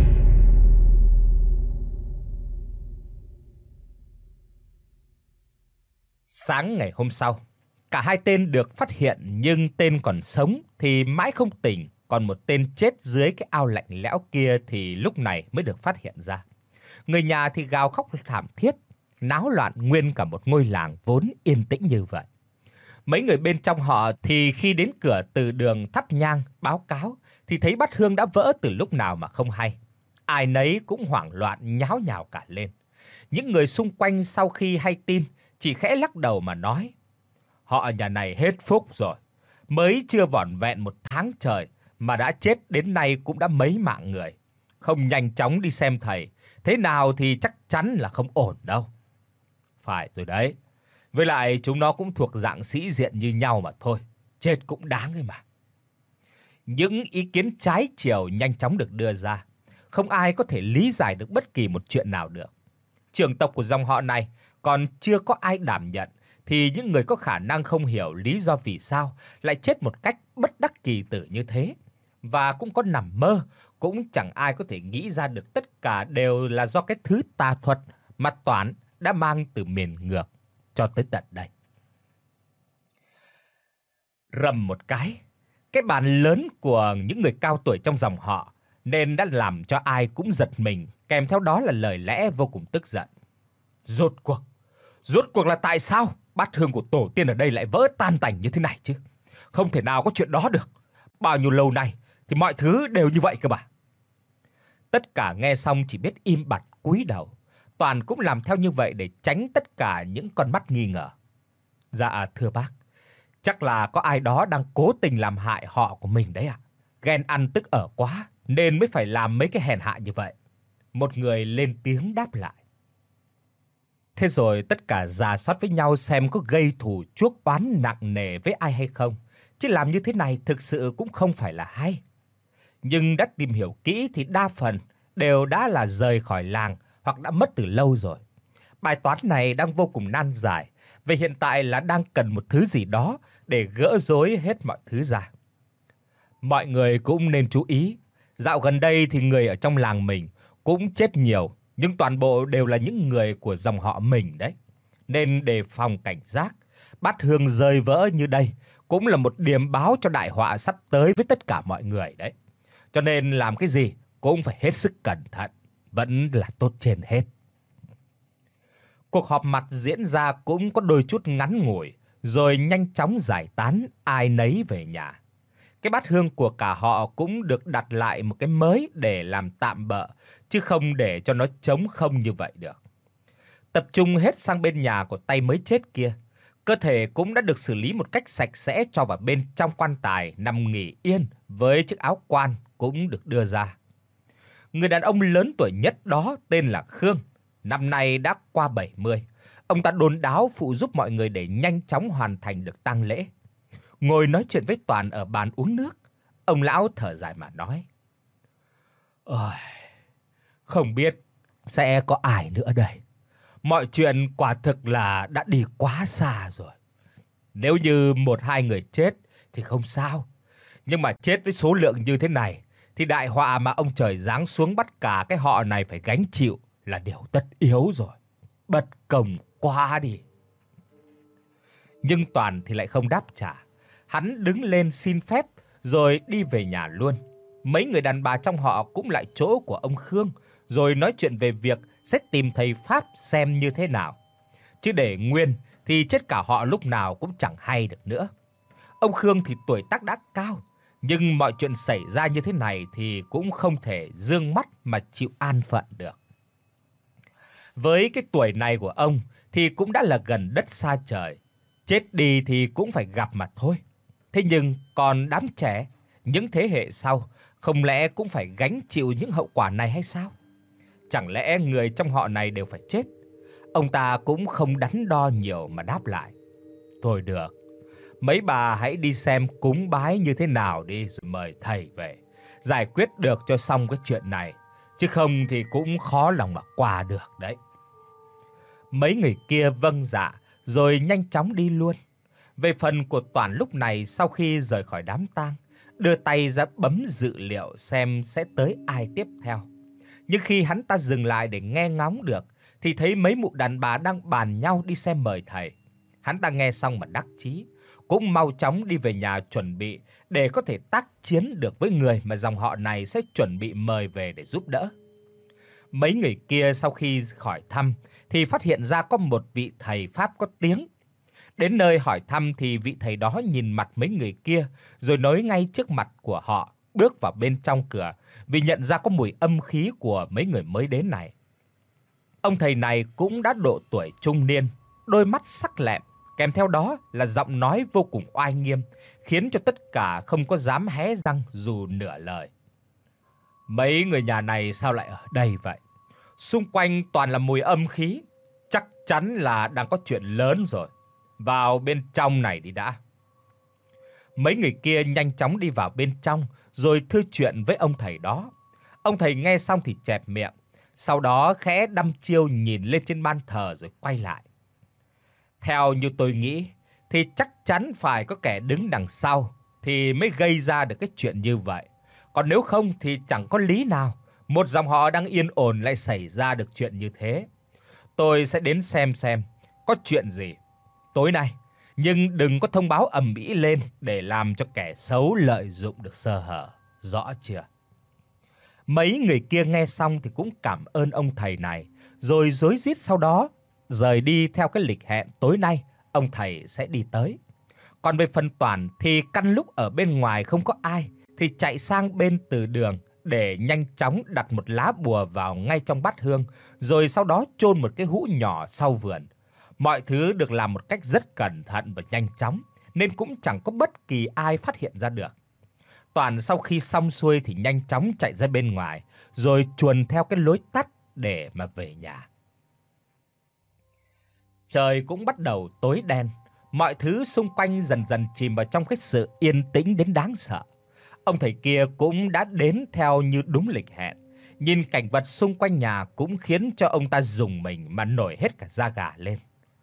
Sáng ngày hôm sau, cả hai tên được phát hiện, nhưng tên còn sống thì mãi không tỉnh, còn một tên chết dưới cái ao lạnh lẽo kia thì lúc này mới được phát hiện ra. Người nhà thì gào khóc thảm thiết, náo loạn nguyên cả một ngôi làng vốn yên tĩnh như vậy. Mấy người bên trong họ thì khi đến cửa từ đường thắp nhang báo cáo thì thấy bát hương đã vỡ từ lúc nào mà không hay. Ai nấy cũng hoảng loạn nháo nhào cả lên. Những người xung quanh sau khi hay tin chỉ khẽ lắc đầu mà nói: họ nhà này hết phúc rồi, mới chưa vỏn vẹn một tháng trời mà đã chết đến nay cũng đã mấy mạng người. Không nhanh chóng đi xem thầy, thế nào thì chắc chắn là không ổn đâu. Phải rồi đấy. Với lại chúng nó cũng thuộc dạng sĩ diện như nhau mà thôi, chết cũng đáng ấy mà. Những ý kiến trái chiều nhanh chóng được đưa ra, không ai có thể lý giải được bất kỳ một chuyện nào được. Trưởng tộc của dòng họ này còn chưa có ai đảm nhận, thì những người có khả năng không hiểu lý do vì sao lại chết một cách bất đắc kỳ tử như thế, và cũng có nằm mơ cũng chẳng ai có thể nghĩ ra được tất cả đều là do cái thứ tà thuật mà Toán đã mang từ miền ngược cho tới tận đây. Rầm một cái, cái bàn lớn của những người cao tuổi trong dòng họ nên đã làm cho ai cũng giật mình, kèm theo đó là lời lẽ vô cùng tức giận. Rốt cuộc, rốt cuộc là tại sao bát hương của tổ tiên ở đây lại vỡ tan tành như thế này chứ? Không thể nào có chuyện đó được. Bao nhiêu lâu nay thì mọi thứ đều như vậy cơ mà. Tất cả nghe xong chỉ biết im bặt cúi đầu. Toàn cũng làm theo như vậy để tránh tất cả những con mắt nghi ngờ. Dạ thưa bác, chắc là có ai đó đang cố tình làm hại họ của mình đấy ạ. Ghen ăn tức ở quá nên mới phải làm mấy cái hèn hạ như vậy. Một người lên tiếng đáp lại. Thế rồi tất cả rà soát với nhau xem có gây thù chuốc oán nặng nề với ai hay không, chứ làm như thế này thực sự cũng không phải là hay. Nhưng đã tìm hiểu kỹ thì đa phần đều đã là rời khỏi làng hoặc đã mất từ lâu rồi. Bài toán này đang vô cùng nan giải, vì hiện tại là đang cần một thứ gì đó để gỡ rối hết mọi thứ ra. Mọi người cũng nên chú ý, dạo gần đây thì người ở trong làng mình cũng chết nhiều, nhưng toàn bộ đều là những người của dòng họ mình đấy. Nên đề phòng cảnh giác, bát hương rơi vỡ như đây cũng là một điềm báo cho đại họa sắp tới với tất cả mọi người đấy. Cho nên làm cái gì cũng phải hết sức cẩn thận, vẫn là tốt trên hết. Cuộc họp mặt diễn ra cũng có đôi chút ngắn ngủi, rồi nhanh chóng giải tán, ai nấy về nhà. Cái bát hương của cả họ cũng được đặt lại một cái mới để làm tạm bợ, chứ không để cho nó trống không như vậy được. Tập trung hết sang bên nhà của tay mới chết kia, cơ thể cũng đã được xử lý một cách sạch sẽ cho vào bên trong quan tài nằm nghỉ yên, với chiếc áo quan cũng được đưa ra. Người đàn ông lớn tuổi nhất đó tên là Khương, năm nay đã qua bảy mươi. Ông ta đôn đáo phụ giúp mọi người để nhanh chóng hoàn thành được tang lễ. Ngồi nói chuyện với Toàn ở bàn uống nước, ông lão thở dài mà nói: "Ôi, không biết sẽ có ai nữa đây. Mọi chuyện quả thực là đã đi quá xa rồi. Nếu như một hai người chết thì không sao, nhưng mà chết với số lượng như thế này thì đại họa mà ông trời giáng xuống bắt cả cái họ này phải gánh chịu là điều tất yếu rồi. Bất công quá đi." Nhưng Toàn thì lại không đáp trả. Hắn đứng lên xin phép rồi đi về nhà luôn. Mấy người đàn bà trong họ cũng lại chỗ của ông Khương, rồi nói chuyện về việc sẽ tìm thầy pháp xem như thế nào. Chứ để nguyên thì chết cả họ lúc nào cũng chẳng hay được nữa. Ông Khương thì tuổi tác đã cao, nhưng mọi chuyện xảy ra như thế này thì cũng không thể dương mắt mà chịu an phận được. Với cái tuổi này của ông thì cũng đã là gần đất xa trời, chết đi thì cũng phải gặp mà thôi. Thế nhưng còn đám trẻ, những thế hệ sau, không lẽ cũng phải gánh chịu những hậu quả này hay sao? Chẳng lẽ người trong họ này đều phải chết? Ông ta cũng không đắn đo nhiều mà đáp lại: "Thôi được, mấy bà hãy đi xem cúng bái như thế nào đi rồi mời thầy về, giải quyết được cho xong cái chuyện này, chứ không thì cũng khó lòng mà qua được đấy." Mấy người kia vâng dạ rồi nhanh chóng đi luôn. Về phần của Toản lúc này, sau khi rời khỏi đám tang, đưa tay ra bấm dự liệu xem sẽ tới ai tiếp theo. Nhưng khi hắn ta dừng lại để nghe ngóng được thì thấy mấy mụ đàn bà đang bàn nhau đi xem mời thầy. Hắn ta nghe xong mà đắc chí, cũng mau chóng đi về nhà chuẩn bị để có thể tác chiến được với người mà dòng họ này sẽ chuẩn bị mời về để giúp đỡ. Mấy người kia sau khi hỏi thăm thì phát hiện ra có một vị thầy pháp có tiếng. Đến nơi hỏi thăm thì vị thầy đó nhìn mặt mấy người kia rồi nói ngay trước mặt của họ bước vào bên trong cửa, vì nhận ra có mùi âm khí của mấy người mới đến này. Ông thầy này cũng đã độ tuổi trung niên, đôi mắt sắc lẹm, kèm theo đó là giọng nói vô cùng oai nghiêm, khiến cho tất cả không có dám hé răng dù nửa lời. Mấy người nhà này sao lại ở đây vậy? Xung quanh toàn là mùi âm khí, chắc chắn là đang có chuyện lớn rồi. Vào bên trong này đi đã. Mấy người kia nhanh chóng đi vào bên trong rồi thưa chuyện với ông thầy đó. Ông thầy nghe xong thì chẹp miệng, sau đó khẽ đăm chiêu nhìn lên trên ban thờ rồi quay lại. Theo như tôi nghĩ thì chắc chắn phải có kẻ đứng đằng sau thì mới gây ra được cái chuyện như vậy. Còn nếu không thì chẳng có lý nào một dòng họ đang yên ổn lại xảy ra được chuyện như thế. Tôi sẽ đến xem xem có chuyện gì tối nay, nhưng đừng có thông báo ầm ĩ lên để làm cho kẻ xấu lợi dụng được sơ hở, rõ chưa? Mấy người kia nghe xong thì cũng cảm ơn ông thầy này, rồi rối rít sau đó rời đi theo cái lịch hẹn tối nay ông thầy sẽ đi tới. Còn về phần Toản thì căn lúc ở bên ngoài không có ai thì chạy sang bên từ đường để nhanh chóng đặt một lá bùa vào ngay trong bát hương, rồi sau đó chôn một cái hũ nhỏ sau vườn. Mọi thứ được làm một cách rất cẩn thận và nhanh chóng, nên cũng chẳng có bất kỳ ai phát hiện ra được. Toàn sau khi xong xuôi thì nhanh chóng chạy ra bên ngoài, rồi chuồn theo cái lối tắt để mà về nhà. Trời cũng bắt đầu tối đen, mọi thứ xung quanh dần dần chìm vào trong cái sự yên tĩnh đến đáng sợ. Ông thầy kia cũng đã đến theo như đúng lịch hẹn. Nhìn cảnh vật xung quanh nhà cũng khiến cho ông ta rùng mình mà nổi hết cả da gà lên.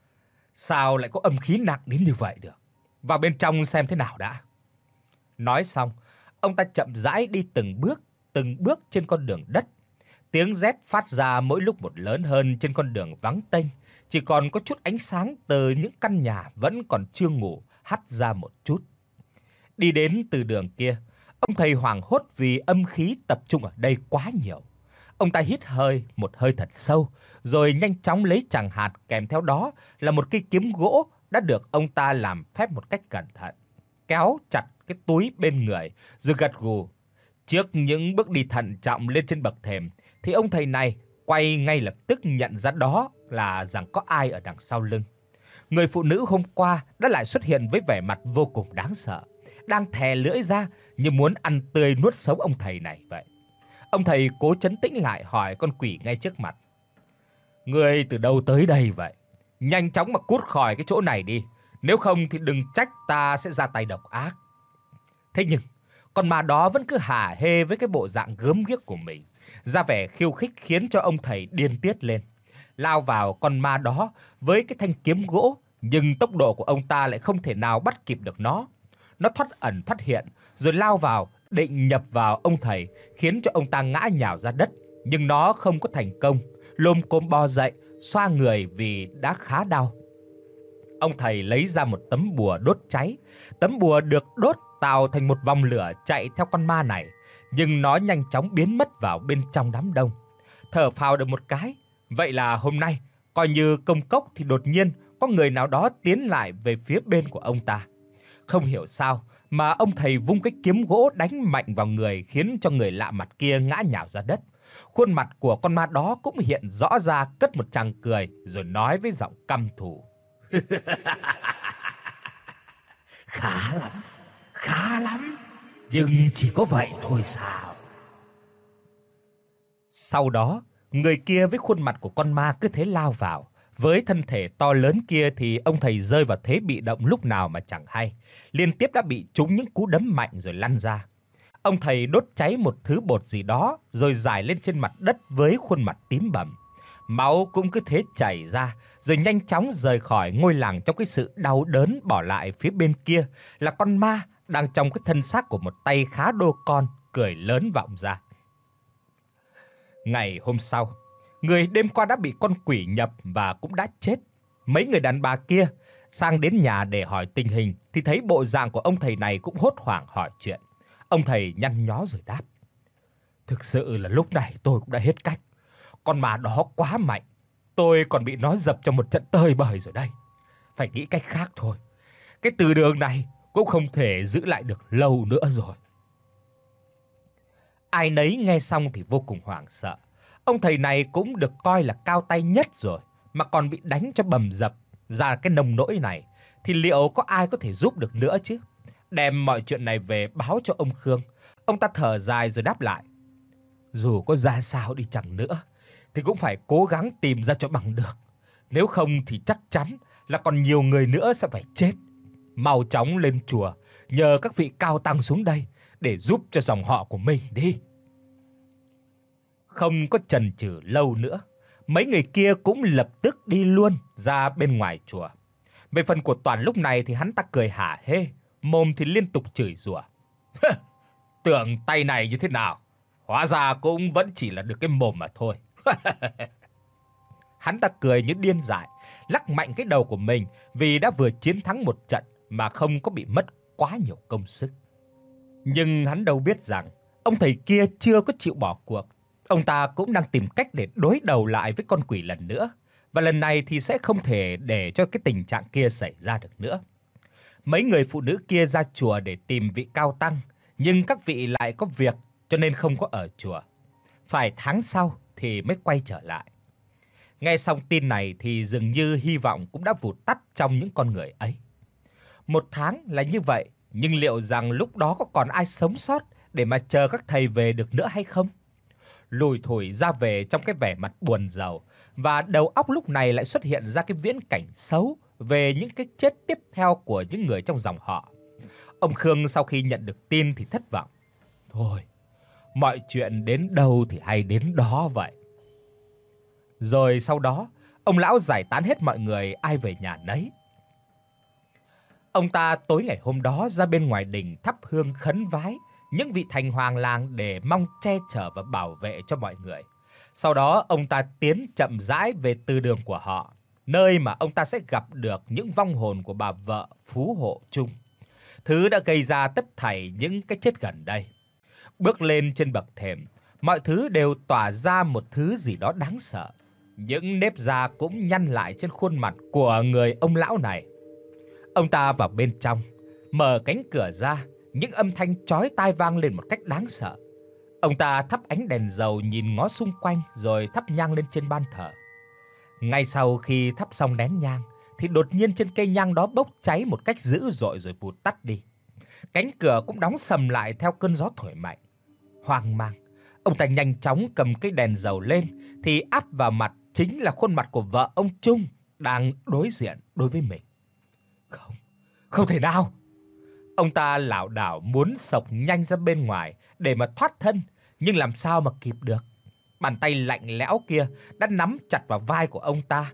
Sao lại có âm khí nặng đến như vậy được? Vào bên trong xem thế nào đã. Nói xong, ông ta chậm rãi đi từng bước, từng bước trên con đường đất. Tiếng dép phát ra mỗi lúc một lớn hơn trên con đường vắng tênh, chỉ còn có chút ánh sáng từ những căn nhà vẫn còn chưa ngủ hắt ra một chút. Đi đến từ đường kia, ông thầy hoảng hốt vì âm khí tập trung ở đây quá nhiều. Ông ta hít hơi một hơi thật sâu, rồi nhanh chóng lấy chàng hạt, kèm theo đó là một cây kiếm gỗ đã được ông ta làm phép một cách cẩn thận, kéo chặt cái túi bên người rồi gật gù. Trước những bước đi thận trọng lên trên bậc thềm thì ông thầy này quay ngay lập tức nhận ra đó là rằng có ai ở đằng sau lưng. Người phụ nữ hôm qua đã lại xuất hiện với vẻ mặt vô cùng đáng sợ, đang thè lưỡi ra như muốn ăn tươi nuốt sống ông thầy này vậy. Ông thầy cố trấn tĩnh lại hỏi con quỷ ngay trước mặt: "Ngươi từ đâu tới đây vậy? Nhanh chóng mà cút khỏi cái chỗ này đi, nếu không thì đừng trách ta sẽ ra tay độc ác." Thế nhưng con ma đó vẫn cứ hả hê với cái bộ dạng gớm ghiếc của mình, ra vẻ khiêu khích khiến cho ông thầy điên tiết lên. Lao vào con ma đó với cái thanh kiếm gỗ, nhưng tốc độ của ông ta lại không thể nào bắt kịp được nó. Nó thoát ẩn thoát hiện rồi lao vào định nhập vào ông thầy, khiến cho ông ta ngã nhào ra đất, nhưng nó không có thành công, lồm cồm bò dậy, xoa người vì đã khá đau. Ông thầy lấy ra một tấm bùa đốt cháy. Tấm bùa được đốt tạo thành một vòng lửa chạy theo con ma này, nhưng nó nhanh chóng biến mất vào bên trong đám đông. Thở phào được một cái, vậy là hôm nay coi như công cốc thì đột nhiên có người nào đó tiến lại về phía bên của ông ta. Không hiểu sao mà ông thầy vung cái kiếm gỗ đánh mạnh vào người, khiến cho người lạ mặt kia ngã nhào ra đất. Khuôn mặt của con ma đó cũng hiện rõ ra, cất một tràng cười rồi nói với giọng căm thù: "Khá lắm, khá lắm, nhưng chỉ có vậy thôi sao?" Sau đó, người kia với khuôn mặt của con ma cứ thế lao vào. Với thân thể to lớn kia thì ông thầy rơi vào thế bị động lúc nào mà chẳng hay, liên tiếp đã bị trúng những cú đấm mạnh rồi lăn ra. Ông thầy đốt cháy một thứ bột gì đó rồi rải lên trên mặt đất với khuôn mặt tím bầm. Máu cũng cứ thế chảy ra, rồi nhanh chóng rời khỏi ngôi làng trong cái sự đau đớn, bỏ lại phía bên kia là con ma đang trong cái thân xác của một tay khá đô con cười lớn vọng ra. Ngày hôm sau, người đêm qua đã bị con quỷ nhập và cũng đã chết. Mấy người đàn bà kia sang đến nhà để hỏi tình hình thì thấy bộ dạng của ông thầy này cũng hốt hoảng hỏi chuyện. Ông thầy nhăn nhó rồi đáp: "Thực sự là lúc này tôi cũng đã hết cách. Con ma đó quá mạnh, tôi còn bị nó dập cho một trận tơi bời rồi đây. Phải nghĩ cách khác thôi. Cái từ đường này cũng không thể giữ lại được lâu nữa rồi." Ai nấy nghe xong thì vô cùng hoảng sợ. Ông thầy này cũng được coi là cao tay nhất rồi mà còn bị đánh cho bầm dập ra cái nông nỗi này thì liệu có ai có thể giúp được nữa chứ? Đem mọi chuyện này về báo cho ông Khương, ông ta thở dài rồi đáp lại: "Dù có ra sao đi chăng nữa thì cũng phải cố gắng tìm ra cho bằng được. Nếu không thì chắc chắn là còn nhiều người nữa sẽ phải chết. Mau chóng lên chùa nhờ các vị cao tăng xuống đây để giúp cho dòng họ của mình đi." Không có chần chừ lâu nữa, mấy người kia cũng lập tức đi luôn ra bên ngoài chùa. Về phần của Toàn lúc này thì hắn ta cười hả hê, mồm thì liên tục chửi rủa. "Tưởng tay này như thế nào, hóa ra cũng vẫn chỉ là được cái mồm mà thôi." Hắn ta cười như điên dại, lắc mạnh cái đầu của mình vì đã vừa chiến thắng một trận mà không có bị mất quá nhiều công sức. Nhưng hắn đâu biết rằng ông thầy kia chưa có chịu bỏ cuộc. Ông ta cũng đang tìm cách để đối đầu lại với con quỷ lần nữa, và lần này thì sẽ không thể để cho cái tình trạng kia xảy ra được nữa. Mấy người phụ nữ kia ra chùa để tìm vị cao tăng, nhưng các vị lại có việc cho nên không có ở chùa. Phải tháng sau thì mới quay trở lại. Nghe xong tin này thì dường như hy vọng cũng đã vụt tắt trong những con người ấy. Một tháng là như vậy, nhưng liệu rằng lúc đó có còn ai sống sót để mà chờ các thầy về được nữa hay không? Lùi thủi ra về trong cái vẻ mặt buồn rầu, và đầu óc lúc này lại xuất hiện ra cái viễn cảnh xấu về những cái chết tiếp theo của những người trong dòng họ. Ông Khương sau khi nhận được tin thì thất vọng. Thôi, mọi chuyện đến đâu thì hay đến đó vậy. Rồi sau đó, ông lão giải tán hết mọi người ai về nhà nấy. Ông ta tối ngày hôm đó ra bên ngoài đình thắp hương khấn vái những vị thành hoàng làng để mong che chở và bảo vệ cho mọi người. Sau đó ông ta tiến chậm rãi về từ đường của họ, nơi mà ông ta sẽ gặp được những vong hồn của bà vợ Phú Hộ Trung, thứ đã gây ra tất thảy những cái chết gần đây. Bước lên trên bậc thềm, mọi thứ đều tỏa ra một thứ gì đó đáng sợ. Những nếp da cũng nhăn lại trên khuôn mặt của người ông lão này. Ông ta vào bên trong, mở cánh cửa ra, những âm thanh chói tai vang lên một cách đáng sợ. Ông ta thắp ánh đèn dầu nhìn ngó xung quanh rồi thắp nhang lên trên ban thờ. Ngay sau khi thắp xong nén nhang thì đột nhiên trên cây nhang đó bốc cháy một cách dữ dội rồi vụt tắt đi. Cánh cửa cũng đóng sầm lại theo cơn gió thổi mạnh. Hoang mang, ông ta nhanh chóng cầm cái đèn dầu lên thì áp vào mặt chính là khuôn mặt của vợ ông Trung đang đối diện đối với mình. Không, không thể nào. Ông ta lảo đảo muốn xộc nhanh ra bên ngoài để mà thoát thân, nhưng làm sao mà kịp được. Bàn tay lạnh lẽo kia đã nắm chặt vào vai của ông ta.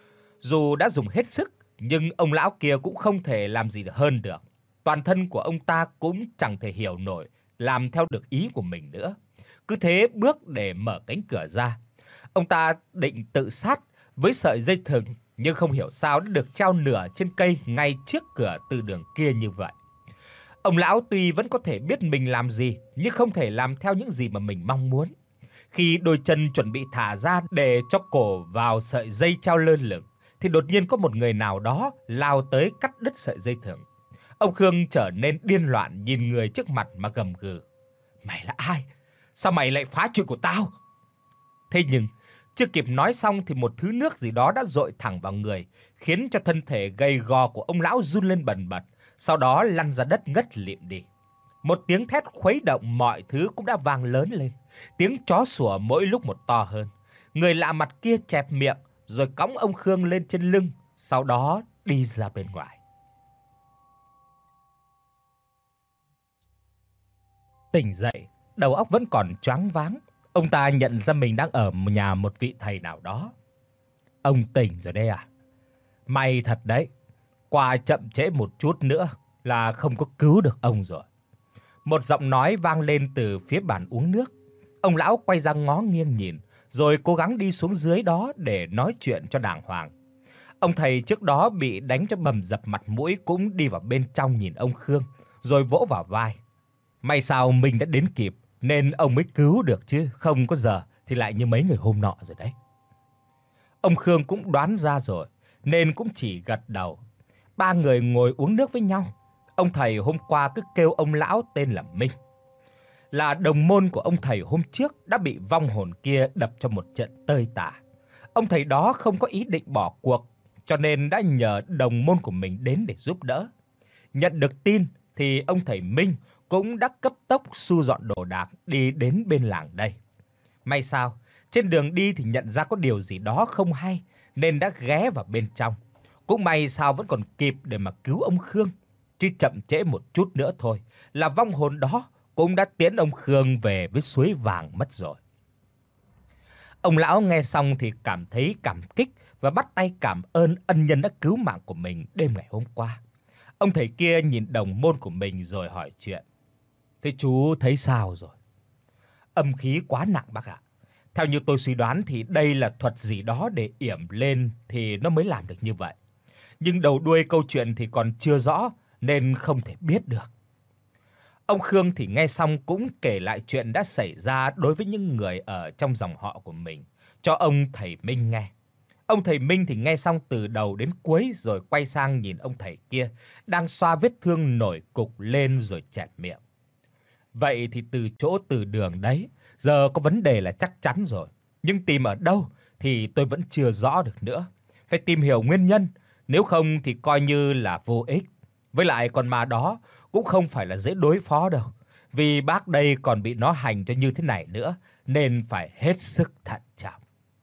Dù đã dùng hết sức, nhưng ông lão kia cũng không thể làm gì hơn được. Toàn thân của ông ta cũng chẳng thể hiểu nổi, làm theo được ý của mình nữa. Cứ thế bước để mở cánh cửa ra. Ông ta định tự sát với sợi dây thừng, nhưng không hiểu sao đã được treo nửa trên cây ngay trước cửa từ đường kia như vậy. Ông lão tuy vẫn có thể biết mình làm gì, nhưng không thể làm theo những gì mà mình mong muốn. Khi đôi chân chuẩn bị thả ra để cho cổ vào sợi dây treo lơ lửng, thì đột nhiên có một người nào đó lao tới cắt đứt sợi dây thừng. Ông Khương trở nên điên loạn nhìn người trước mặt mà gầm gừ: "Mày là ai? Sao mày lại phá chuyện của tao?" Thế nhưng chưa kịp nói xong thì một thứ nước gì đó đã dội thẳng vào người, khiến cho thân thể gầy gò của ông lão run lên bần bật, sau đó lăn ra đất ngất lịm đi. Một tiếng thét khuấy động mọi thứ cũng đã vang lớn lên, tiếng chó sủa mỗi lúc một to hơn. Người lạ mặt kia chẹp miệng rồi cõng ông Khương lên trên lưng, sau đó đi ra bên ngoài. Tỉnh dậy, đầu óc vẫn còn choáng váng, ông ta nhận ra mình đang ở nhà một vị thầy nào đó. "Ông tỉnh rồi đây à? May thật đấy. Qua chậm trễ một chút nữa là không có cứu được ông rồi. Một giọng nói vang lên từ phía bàn uống nước. Ông lão quay ra ngó nghiêng nhìn, rồi cố gắng đi xuống dưới đó để nói chuyện cho đàng hoàng. Ông thầy trước đó bị đánh cho bầm dập mặt mũi cũng đi vào bên trong nhìn ông Khương, rồi vỗ vào vai. May sao mình đã đến kịp nên ông mới cứu được chứ, không có giờ thì lại như mấy người hôm nọ rồi đấy. Ông Khương cũng đoán ra rồi nên cũng chỉ gật đầu. Ba người ngồi uống nước với nhau. Ông thầy hôm qua cứ kêu ông lão tên là Minh, là đồng môn của ông thầy hôm trước đã bị vong hồn kia đập cho một trận tơi tả. Ông thầy đó không có ý định bỏ cuộc, cho nên đã nhờ đồng môn của mình đến để giúp đỡ. Nhận được tin thì ông thầy Minh cũng đã cấp tốc thu dọn đồ đạc đi đến bên làng đây. May sao, trên đường đi thì nhận ra có điều gì đó không hay nên đã ghé vào bên trong. Cũng may sao vẫn còn kịp để mà cứu ông Khương, chứ chậm trễ một chút nữa thôi là vong hồn đó cũng đã tiễn ông Khương về với suối vàng mất rồi. Ông lão nghe xong thì cảm thấy cảm kích và bắt tay cảm ơn ân nhân đã cứu mạng của mình đêm ngày hôm qua. Ông thầy kia nhìn đồng môn của mình rồi hỏi chuyện. Thế chú thấy sao rồi? Âm khí quá nặng bác ạ. Theo như tôi suy đoán thì đây là thuật gì đó để yểm lên thì nó mới làm được như vậy. Nhưng đầu đuôi câu chuyện thì còn chưa rõ nên không thể biết được. Ông Khương thì nghe xong cũng kể lại chuyện đã xảy ra đối với những người ở trong dòng họ của mình cho ông thầy Minh nghe. Ông thầy Minh thì nghe xong từ đầu đến cuối rồi quay sang nhìn ông thầy kia đang xoa vết thương nổi cục lên rồi chẹp miệng. Vậy thì từ chỗ từ đường đấy, giờ có vấn đề là chắc chắn rồi, nhưng tìm ở đâu thì tôi vẫn chưa rõ được nữa. Phải tìm hiểu nguyên nhân, nếu không thì coi như là vô ích. Với lại con ma đó cũng không phải là dễ đối phó đâu, vì bác đây còn bị nó hành cho như thế này nữa, nên phải hết sức thận trọng.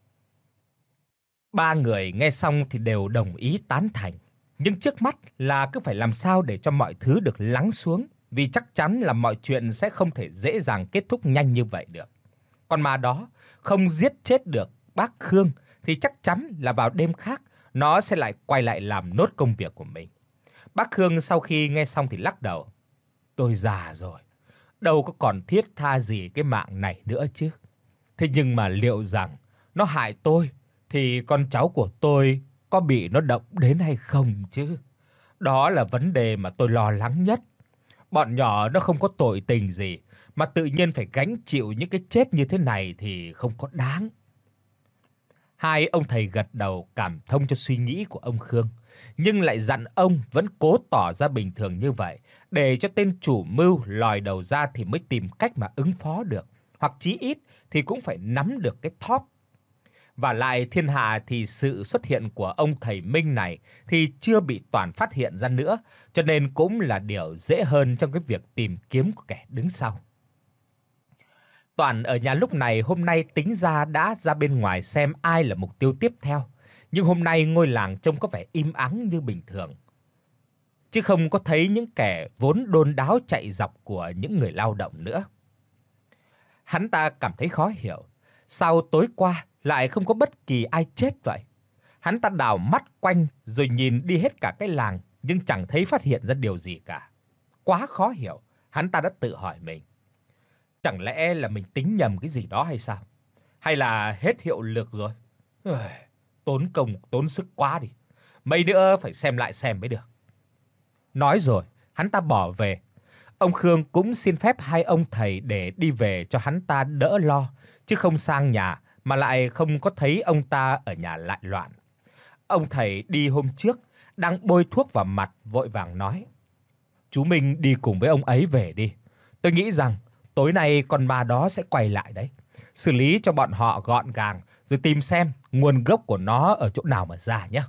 Ba người nghe xong thì đều đồng ý tán thành, nhưng trước mắt là cứ phải làm sao để cho mọi thứ được lắng xuống, vì chắc chắn là mọi chuyện sẽ không thể dễ dàng kết thúc nhanh như vậy được. Con ma đó không giết chết được bác Khương thì chắc chắn là vào đêm khác nó sẽ lại quay lại làm nốt công việc của mình. Bác Khương sau khi nghe xong thì lắc đầu. Tôi già rồi, đâu có còn thiết tha gì cái mạng này nữa chứ. Thế nhưng mà liệu rằng nó hại tôi thì con cháu của tôi có bị nó động đến hay không chứ? Đó là vấn đề mà tôi lo lắng nhất. Bọn nhỏ nó không có tội tình gì mà tự nhiên phải gánh chịu những cái chết như thế này thì không có đáng. Hai ông thầy gật đầu cảm thông cho suy nghĩ của ông Khương, nhưng lại dặn ông vẫn cố tỏ ra bình thường như vậy, để cho tên chủ mưu lòi đầu ra thì mới tìm cách mà ứng phó được, hoặc chí ít thì cũng phải nắm được cái thóp. Và lại thiên hạ thì sự xuất hiện của ông thầy Minh này thì chưa bị Toàn phát hiện ra nữa, cho nên cũng là điều dễ hơn trong cái việc tìm kiếm của kẻ đứng sau. Toàn ở nhà lúc này hôm nay tính ra đã ra bên ngoài xem ai là mục tiêu tiếp theo, nhưng hôm nay ngôi làng trông có vẻ im ắng như bình thường, chứ không có thấy những kẻ vốn đôn đáo chạy dọc của những người lao động nữa. Hắn ta cảm thấy khó hiểu, sao tối qua lại không có bất kỳ ai chết vậy? Hắn ta đảo mắt quanh rồi nhìn đi hết cả cái làng nhưng chẳng thấy phát hiện ra điều gì cả. Quá khó hiểu, hắn ta đã tự hỏi mình. Chẳng lẽ là mình tính nhầm cái gì đó hay sao? Hay là hết hiệu lực rồi? Ôi, tốn công tốn sức quá đi. Mấy nữa phải xem lại xem mới được. Nói rồi, hắn ta bỏ về. Ông Khương cũng xin phép hai ông thầy để đi về cho hắn ta đỡ lo, chứ không sang nhà mà lại không có thấy ông ta ở nhà lại loạn. Ông thầy đi hôm trước đang bôi thuốc vào mặt vội vàng nói: "Chú Minh đi cùng với ông ấy về đi. Tôi nghĩ rằng tối nay con ma đó sẽ quay lại đấy. Xử lý cho bọn họ gọn gàng rồi tìm xem nguồn gốc của nó ở chỗ nào mà ra nhé."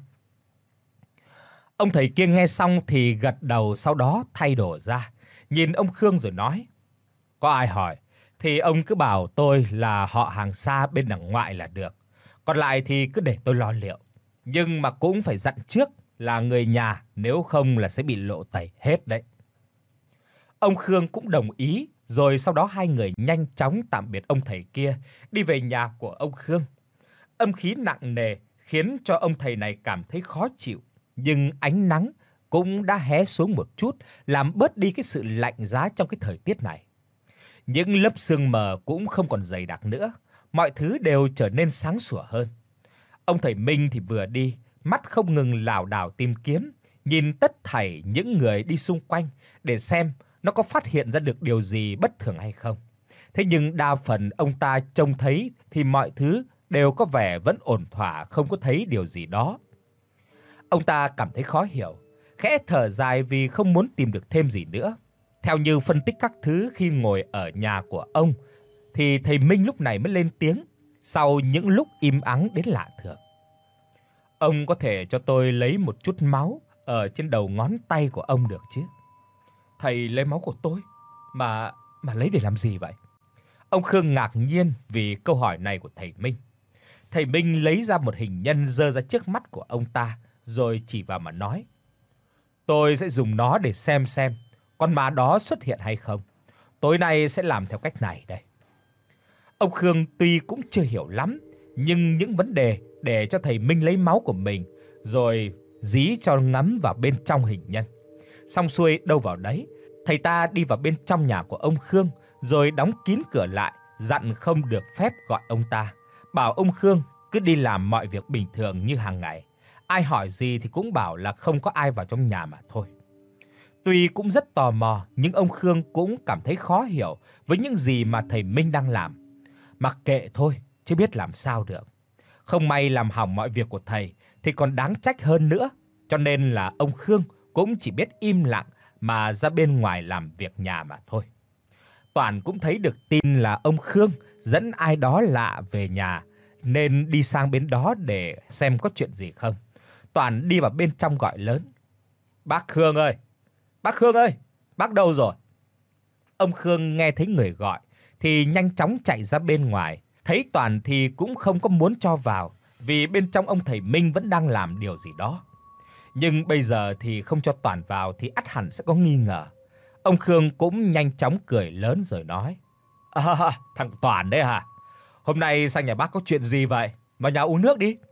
Ông thầy kia nghe xong thì gật đầu, sau đó thay đồ ra, nhìn ông Khương rồi nói: "Có ai hỏi thì ông cứ bảo tôi là họ hàng xa bên đằng ngoại là được. Còn lại thì cứ để tôi lo liệu. Nhưng mà cũng phải dặn trước là người nhà, nếu không là sẽ bị lộ tẩy hết đấy." Ông Khương cũng đồng ý, rồi sau đó hai người nhanh chóng tạm biệt ông thầy kia, đi về nhà của ông Khương. Âm khí nặng nề khiến cho ông thầy này cảm thấy khó chịu, nhưng ánh nắng cũng đã hé xuống một chút, làm bớt đi cái sự lạnh giá trong cái thời tiết này. Những lớp sương mờ cũng không còn dày đặc nữa, mọi thứ đều trở nên sáng sủa hơn. Ông thầy Minh thì vừa đi, mắt không ngừng lảo đảo tìm kiếm, nhìn tất thảy những người đi xung quanh để xem nó có phát hiện ra được điều gì bất thường hay không. Thế nhưng đa phần ông ta trông thấy thì mọi thứ đều có vẻ vẫn ổn thỏa, không có thấy điều gì đó. Ông ta cảm thấy khó hiểu, khẽ thở dài vì không muốn tìm được thêm gì nữa. Theo như phân tích các thứ khi ngồi ở nhà của ông thì thầy Minh lúc này mới lên tiếng, sau những lúc im ắng đến lạ thường. Ông có thể cho tôi lấy một chút máu ở trên đầu ngón tay của ông được chứ? Thầy lấy máu của tôi? Mà mà lấy để làm gì vậy? Ông Khương ngạc nhiên vì câu hỏi này của thầy Minh. Thầy Minh lấy ra một hình nhân giơ ra trước mắt của ông ta, rồi chỉ vào mà nói: "Tôi sẽ dùng nó để xem xem con ma đó xuất hiện hay không. Tối nay sẽ làm theo cách này đây." Ông Khương tuy cũng chưa hiểu lắm, nhưng những vấn đề để cho thầy Minh lấy máu của mình, rồi dí cho ngắm vào bên trong hình nhân. Xong xuôi đâu vào đấy, thầy ta đi vào bên trong nhà của ông Khương, rồi đóng kín cửa lại, dặn không được phép gọi ông ta, bảo ông Khương cứ đi làm mọi việc bình thường như hàng ngày. Ai hỏi gì thì cũng bảo là không có ai vào trong nhà mà thôi. Tuy cũng rất tò mò, nhưng ông Khương cũng cảm thấy khó hiểu với những gì mà thầy Minh đang làm. Mặc kệ thôi, chứ biết làm sao được. Không may làm hỏng mọi việc của thầy thì còn đáng trách hơn nữa, cho nên là ông Khương cũng chỉ biết im lặng mà ra bên ngoài làm việc nhà mà thôi. Toàn cũng thấy được tin là ông Khương dẫn ai đó lạ về nhà, nên đi sang bên đó để xem có chuyện gì không. Toàn đi vào bên trong gọi lớn: "Bác Khương ơi! Bác Khương ơi! Bác đâu rồi?" Ông Khương nghe thấy người gọi thì nhanh chóng chạy ra bên ngoài, thấy Toàn thì cũng không có muốn cho vào, vì bên trong ông thầy Minh vẫn đang làm điều gì đó. Nhưng bây giờ thì không cho Toàn vào thì ắt hẳn sẽ có nghi ngờ. Ông Khương cũng nhanh chóng cười lớn rồi nói: "À, thằng Toàn đấy hả? Hôm nay sang nhà bác có chuyện gì vậy? Vào nhà uống nước đi."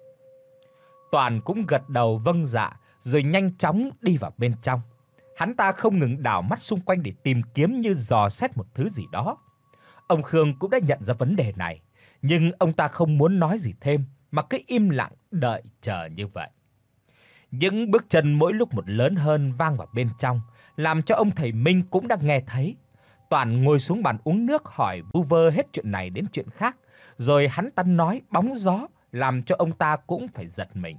Toàn cũng gật đầu vâng dạ, rồi nhanh chóng đi vào bên trong. Hắn ta không ngừng đảo mắt xung quanh để tìm kiếm như dò xét một thứ gì đó. Ông Khương cũng đã nhận ra vấn đề này, nhưng ông ta không muốn nói gì thêm mà cứ im lặng đợi chờ như vậy. Những bước chân mỗi lúc một lớn hơn vang vào bên trong, làm cho ông thầy Minh cũng đã nghe thấy. Toàn ngồi xuống bàn uống nước hỏi vu vơ hết chuyện này đến chuyện khác, rồi hắn ta nói bóng gió làm cho ông ta cũng phải giật mình.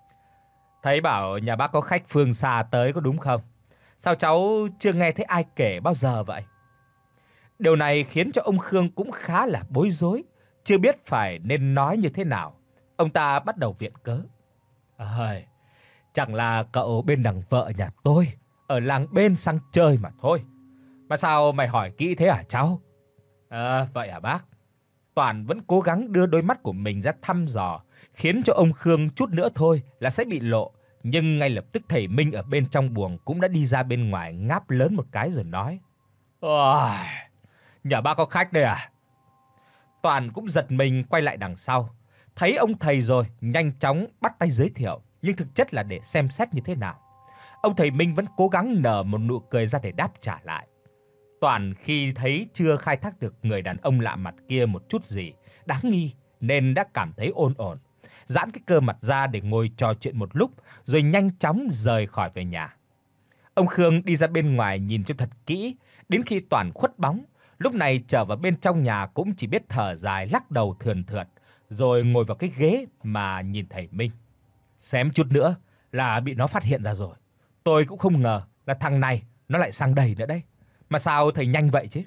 "Thấy bảo nhà bác có khách phương xa tới có đúng không? Sao cháu chưa nghe thấy ai kể bao giờ vậy?" Điều này khiến cho ông Khương cũng khá là bối rối, chưa biết phải nên nói như thế nào. Ông ta bắt đầu viện cớ: "Ơi, chẳng là cậu bên đằng vợ nhà tôi ở làng bên sang chơi mà thôi. Mà sao mày hỏi kỹ thế hả cháu?" "À, vậy hả bác?" Toàn vẫn cố gắng đưa đôi mắt của mình ra thăm dò, khiến cho ông Khương chút nữa thôi là sẽ bị lộ, nhưng ngay lập tức thầy Minh ở bên trong buồng cũng đã đi ra bên ngoài ngáp lớn một cái rồi nói: "Ôi, nhà bác có khách đây à?" Toàn cũng giật mình quay lại đằng sau, thấy ông thầy rồi, nhanh chóng bắt tay giới thiệu, nhưng thực chất là để xem xét như thế nào. Ông thầy Minh vẫn cố gắng nở một nụ cười ra để đáp trả lại. Toàn khi thấy chưa khai thác được người đàn ông lạ mặt kia một chút gì đáng nghi nên đã cảm thấy ổn ổn, giãn cái cơ mặt ra để ngồi trò chuyện một lúc rồi nhanh chóng rời khỏi về nhà. Ông Khương đi ra bên ngoài nhìn cho thật kỹ, đến khi Toàn khuất bóng, lúc này trở vào bên trong nhà cũng chỉ biết thở dài lắc đầu thườn thượt, rồi ngồi vào cái ghế mà nhìn thầy Minh. Xém chút nữa là bị nó phát hiện ra rồi. Tôi cũng không ngờ là thằng này nó lại sang đây nữa đấy. Mà sao thầy nhanh vậy chứ?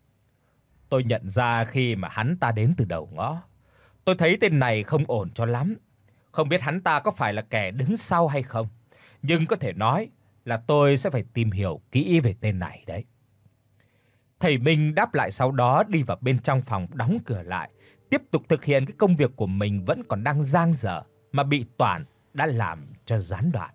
Tôi nhận ra khi mà hắn ta đến từ đầu ngõ. Tôi thấy tên này không ổn cho lắm. Không biết hắn ta có phải là kẻ đứng sau hay không, nhưng có thể nói là tôi sẽ phải tìm hiểu kỹ về tên này đấy. Thầy Minh đáp lại, sau đó đi vào bên trong phòng đóng cửa lại, tiếp tục thực hiện cái công việc của mình vẫn còn đang dang dở mà bị Toàn đã làm cho gián đoạn.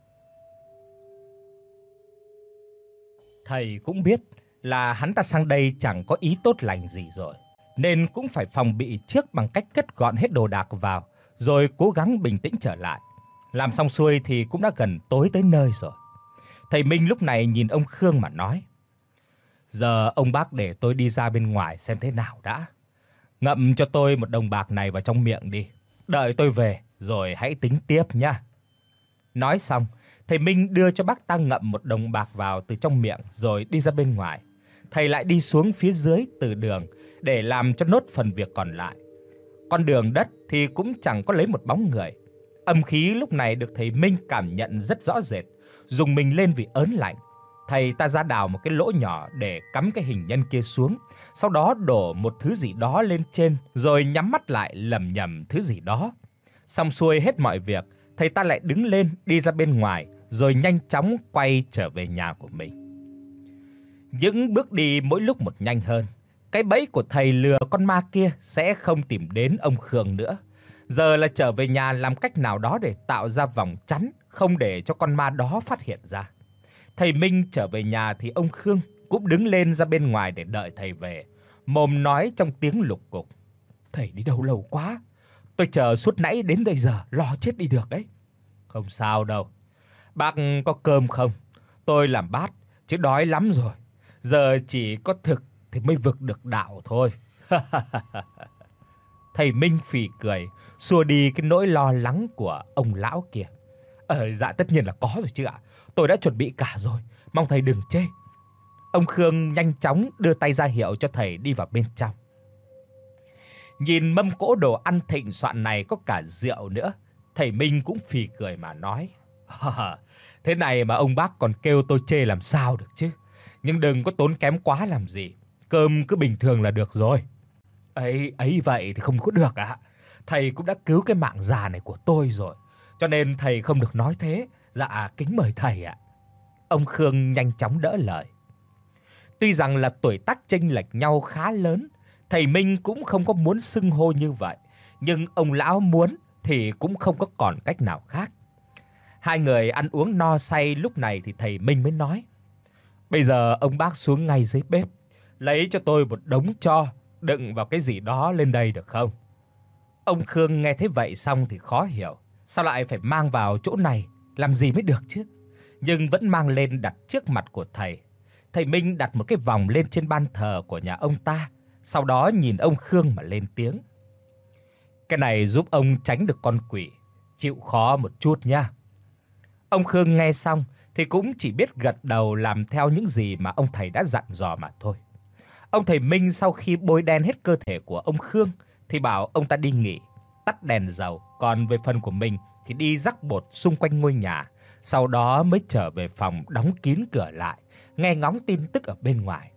Thầy cũng biết là hắn ta sang đây chẳng có ý tốt lành gì rồi, nên cũng phải phòng bị trước bằng cách cất gọn hết đồ đạc vào, rồi cố gắng bình tĩnh trở lại. Làm xong xuôi thì cũng đã gần tối tới nơi rồi. Thầy Minh lúc này nhìn ông Khương mà nói: "Giờ ông bác để tôi đi ra bên ngoài xem thế nào đã. Ngậm cho tôi một đồng bạc này vào trong miệng đi, đợi tôi về rồi hãy tính tiếp nhá." Nói xong, thầy Minh đưa cho bác ta ngậm một đồng bạc vào từ trong miệng rồi đi ra bên ngoài. Thầy lại đi xuống phía dưới từ đường để làm cho nốt phần việc còn lại. Con đường đất thì cũng chẳng có lấy một bóng người. Âm khí lúc này được thầy Minh cảm nhận rất rõ rệt, dùng mình lên vì ớn lạnh. Thầy ta ra đào một cái lỗ nhỏ để cắm cái hình nhân kia xuống, sau đó đổ một thứ gì đó lên trên rồi nhắm mắt lại lẩm nhẩm thứ gì đó. Xong xuôi hết mọi việc, thầy ta lại đứng lên đi ra bên ngoài rồi nhanh chóng quay trở về nhà của mình. Những bước đi mỗi lúc một nhanh hơn, cái bẫy của thầy lừa con ma kia sẽ không tìm đến ông Khương nữa. Giờ là trở về nhà làm cách nào đó để tạo ra vòng chắn, không để cho con ma đó phát hiện ra. Thầy Minh trở về nhà thì ông Khương cũng đứng lên ra bên ngoài để đợi thầy về, mồm nói trong tiếng lục cục: "Thầy đi đâu lâu quá, tôi chờ suốt nãy đến bây giờ lo chết đi được đấy." "Không sao đâu. Bác có cơm không? Tôi làm bát chứ đói lắm rồi. Giờ chỉ có thực thì mới vực được đạo thôi." Thầy Minh phì cười, xua đi cái nỗi lo lắng của ông lão kia. "Ờ dạ tất nhiên là có rồi chứ ạ. Tôi đã chuẩn bị cả rồi, mong thầy đừng chê." Ông Khương nhanh chóng đưa tay ra hiệu cho thầy đi vào bên trong. Nhìn mâm cỗ đồ ăn thịnh soạn này có cả rượu nữa, thầy Minh cũng phì cười mà nói: "Thế này mà ông bác còn kêu tôi chê làm sao được chứ. Nhưng đừng có tốn kém quá làm gì, cơm cứ bình thường là được rồi." "Ấy ấy vậy thì không có được ạ. Thầy cũng đã cứu cái mạng già này của tôi rồi, cho nên thầy không được nói thế. Dạ kính mời thầy ạ." Ông Khương nhanh chóng đỡ lời. Tuy rằng là tuổi tác chênh lệch nhau khá lớn, thầy Minh cũng không có muốn xưng hô như vậy, nhưng ông lão muốn thì cũng không có còn cách nào khác. Hai người ăn uống no say lúc này thì thầy Minh mới nói: "Bây giờ ông bác xuống ngay dưới bếp, lấy cho tôi một đống tro đựng vào cái gì đó lên đây được không?" Ông Khương nghe thế vậy xong thì khó hiểu, sao lại phải mang vào chỗ này làm gì mới được chứ, nhưng vẫn mang lên đặt trước mặt của thầy. Thầy Minh đặt một cái vòng lên trên ban thờ của nhà ông ta, sau đó nhìn ông Khương mà lên tiếng: "Cái này giúp ông tránh được con quỷ, chịu khó một chút nha." Ông Khương nghe xong thì cũng chỉ biết gật đầu làm theo những gì mà ông thầy đã dặn dò mà thôi. Ông thầy Minh sau khi bôi đen hết cơ thể của ông Khương thì bảo ông ta đi nghỉ, tắt đèn dầu, còn về phần của mình thì đi rắc bột xung quanh ngôi nhà, sau đó mới trở về phòng đóng kín cửa lại, nghe ngóng tin tức ở bên ngoài.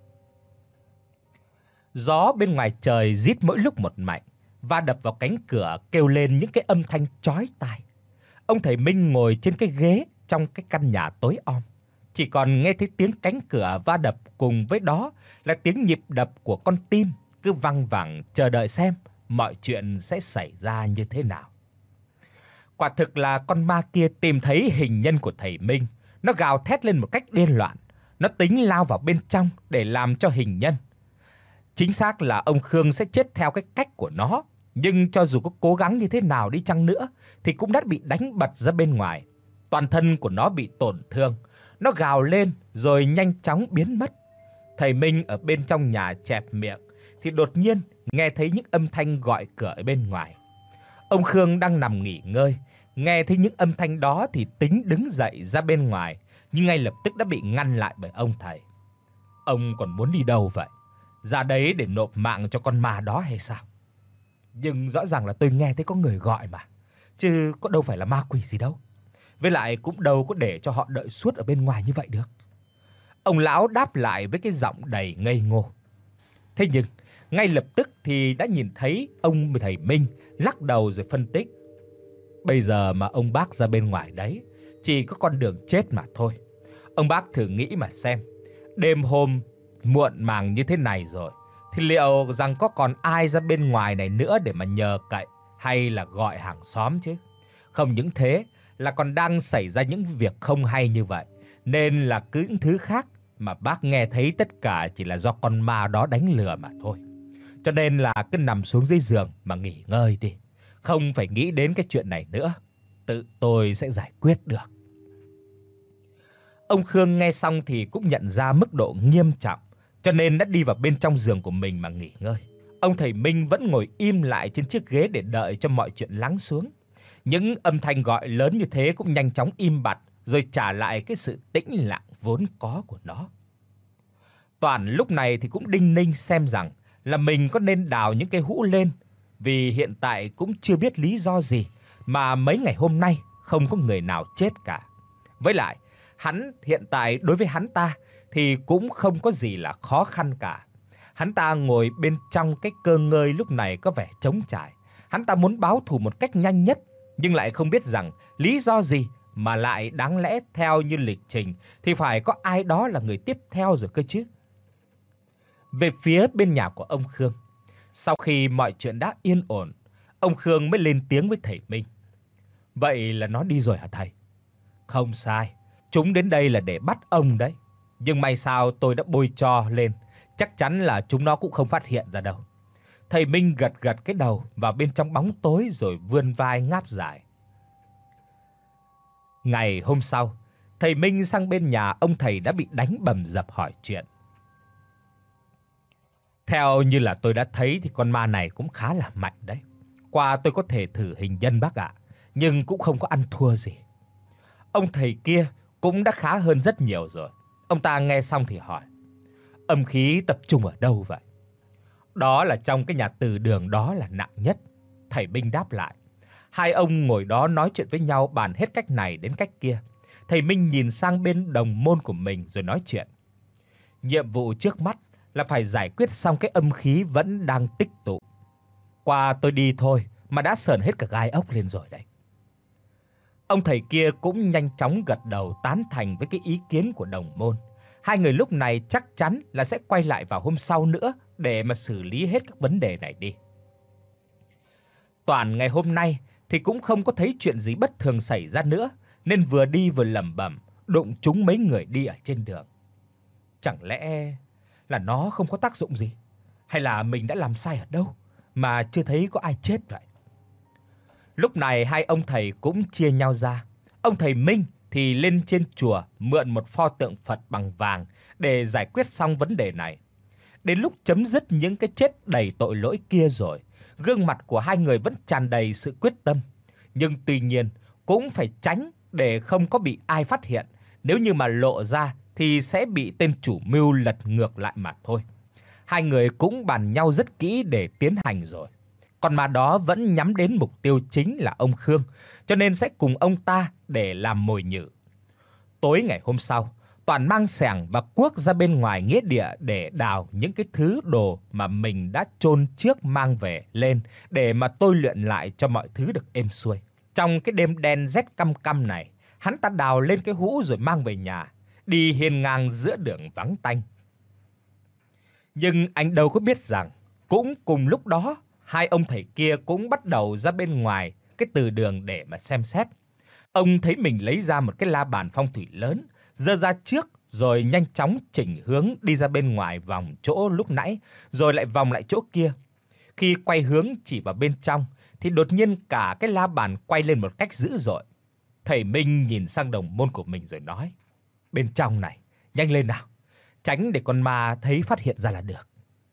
Gió bên ngoài trời rít mỗi lúc một mạnh, va đập vào cánh cửa kêu lên những cái âm thanh chói tai. Ông thầy Minh ngồi trên cái ghế trong cái căn nhà tối om, chỉ còn nghe thấy tiếng cánh cửa va đập cùng với đó là tiếng nhịp đập của con tim cứ văng vẳng chờ đợi xem mọi chuyện sẽ xảy ra như thế nào. Quả thực là con ma kia tìm thấy hình nhân của thầy Minh, nó gào thét lên một cách điên loạn, nó tính lao vào bên trong để làm cho hình nhân. Chính xác là ông Khương sẽ chết theo cái cách của nó, nhưng cho dù có cố gắng như thế nào đi chăng nữa thì cũng đã bị đánh bật ra bên ngoài. Toàn thân của nó bị tổn thương, nó gào lên rồi nhanh chóng biến mất. Thầy Minh ở bên trong nhà chẹp miệng thì đột nhiên nghe thấy những âm thanh gọi cửa ở bên ngoài. Ông Khương đang nằm nghỉ ngơi, nghe thấy những âm thanh đó thì tính đứng dậy ra bên ngoài, nhưng ngay lập tức đã bị ngăn lại bởi ông thầy. "Ông còn muốn đi đâu vậy? Ra đấy để nộp mạng cho con ma đó hay sao?" "Nhưng rõ ràng là tôi nghe thấy có người gọi mà, chứ có đâu phải là ma quỷ gì đâu. Với lại cũng đâu có để cho họ đợi suốt ở bên ngoài như vậy được." Ông lão đáp lại với cái giọng đầy ngây ngô. Thế nhưng ngay lập tức thì đã nhìn thấy ông thầy Minh lắc đầu rồi phân tích: "Bây giờ mà ông bác ra bên ngoài đấy, chỉ có con đường chết mà thôi. Ông bác thử nghĩ mà xem, đêm hôm muộn màng như thế này rồi thì liệu rằng có còn ai ra bên ngoài này nữa để mà nhờ cậy hay là gọi hàng xóm chứ? Không những thế là còn đang xảy ra những việc không hay như vậy, nên là cứ những thứ khác mà bác nghe thấy tất cả chỉ là do con ma đó đánh lừa mà thôi. Cho nên là cứ nằm xuống dưới giường mà nghỉ ngơi đi, không phải nghĩ đến cái chuyện này nữa, tự tôi sẽ giải quyết được." Ông Khương nghe xong thì cũng nhận ra mức độ nghiêm trọng, cho nên đã đi vào bên trong giường của mình mà nghỉ ngơi. Ông thầy Minh vẫn ngồi im lại trên chiếc ghế để đợi cho mọi chuyện lắng xuống. Những âm thanh gọi lớn như thế cũng nhanh chóng im bặt, rồi trả lại cái sự tĩnh lặng vốn có của nó. Toàn lúc này thì cũng đinh ninh xem rằng là mình có nên đào những cây hũ lên, vì hiện tại cũng chưa biết lý do gì mà mấy ngày hôm nay không có người nào chết cả. Với lại, hắn hiện tại đối với hắn ta thì cũng không có gì là khó khăn cả. Hắn ta ngồi bên trong cái cơ ngơi lúc này có vẻ trống trải. Hắn ta muốn báo thù một cách nhanh nhất, nhưng lại không biết rằng lý do gì mà lại đáng lẽ theo như lịch trình thì phải có ai đó là người tiếp theo rồi cơ chứ. Về phía bên nhà của ông Khương, sau khi mọi chuyện đã yên ổn, ông Khương mới lên tiếng với thầy Minh. Vậy là nó đi rồi hả thầy? Không sai, chúng đến đây là để bắt ông đấy. Nhưng may sao tôi đã bôi tro lên, chắc chắn là chúng nó cũng không phát hiện ra đâu. Thầy Minh gật gật cái đầu vào bên trong bóng tối rồi vươn vai ngáp dài. Ngày hôm sau, thầy Minh sang bên nhà ông thầy đã bị đánh bầm dập hỏi chuyện. Theo như là tôi đã thấy thì con ma này cũng khá là mạnh đấy. Qua tôi có thể thử hình nhân bác ạ, nhưng cũng không có ăn thua gì. Ông thầy kia cũng đã khá hơn rất nhiều rồi. Ông ta nghe xong thì hỏi: Âm khí tập trung ở đâu vậy? Đó là trong cái nhà từ đường đó là nặng nhất, thầy Minh đáp lại. Hai ông ngồi đó nói chuyện với nhau bàn hết cách này đến cách kia. Thầy Minh nhìn sang bên đồng môn của mình rồi nói chuyện. Nhiệm vụ trước mắt là phải giải quyết xong cái âm khí vẫn đang tích tụ. Qua tôi đi thôi mà đã sởn hết cả gai ốc lên rồi đấy. Ông thầy kia cũng nhanh chóng gật đầu tán thành với cái ý kiến của đồng môn. Hai người lúc này chắc chắn là sẽ quay lại vào hôm sau nữa để mà xử lý hết các vấn đề này đi. Toàn ngày hôm nay thì cũng không có thấy chuyện gì bất thường xảy ra nữa, nên vừa đi vừa lẩm bẩm, đụng trúng mấy người đi ở trên đường. Chẳng lẽ là nó không có tác dụng gì, hay là mình đã làm sai ở đâu mà chưa thấy có ai chết vậy? Lúc này hai ông thầy cũng chia nhau ra. Ông thầy Minh thì lên trên chùa mượn một pho tượng Phật bằng vàng để giải quyết xong vấn đề này. Đến lúc chấm dứt những cái chết đầy tội lỗi kia rồi, gương mặt của hai người vẫn tràn đầy sự quyết tâm, nhưng tuy nhiên cũng phải tránh để không có bị ai phát hiện, nếu như mà lộ ra thì sẽ bị tên chủ mưu lật ngược lại mà thôi. Hai người cũng bàn nhau rất kỹ để tiến hành rồi. Con ma đó vẫn nhắm đến mục tiêu chính là ông Khương, cho nên sẽ cùng ông ta để làm mồi nhử. Tối ngày hôm sau, Toàn mang xẻng và cuốc ra bên ngoài nghĩa địa để đào những cái thứ đồ mà mình đã chôn trước mang về lên để mà tôi luyện lại cho mọi thứ được êm xuôi. Trong cái đêm đen rét căm căm này, hắn ta đào lên cái hũ rồi mang về nhà, đi hiên ngang giữa đường vắng tanh. Nhưng anh đâu có biết rằng, cũng cùng lúc đó, hai ông thầy kia cũng bắt đầu ra bên ngoài cái từ đường để mà xem xét. Ông thấy mình lấy ra một cái la bàn phong thủy lớn, giơ ra trước rồi nhanh chóng chỉnh hướng đi ra bên ngoài vòng chỗ lúc nãy, rồi lại vòng lại chỗ kia. Khi quay hướng chỉ vào bên trong thì đột nhiên cả cái la bàn quay lên một cách dữ dội. Thầy Minh nhìn sang đồng môn của mình rồi nói: "Bên trong này, nhanh lên nào, tránh để con ma thấy phát hiện ra là được."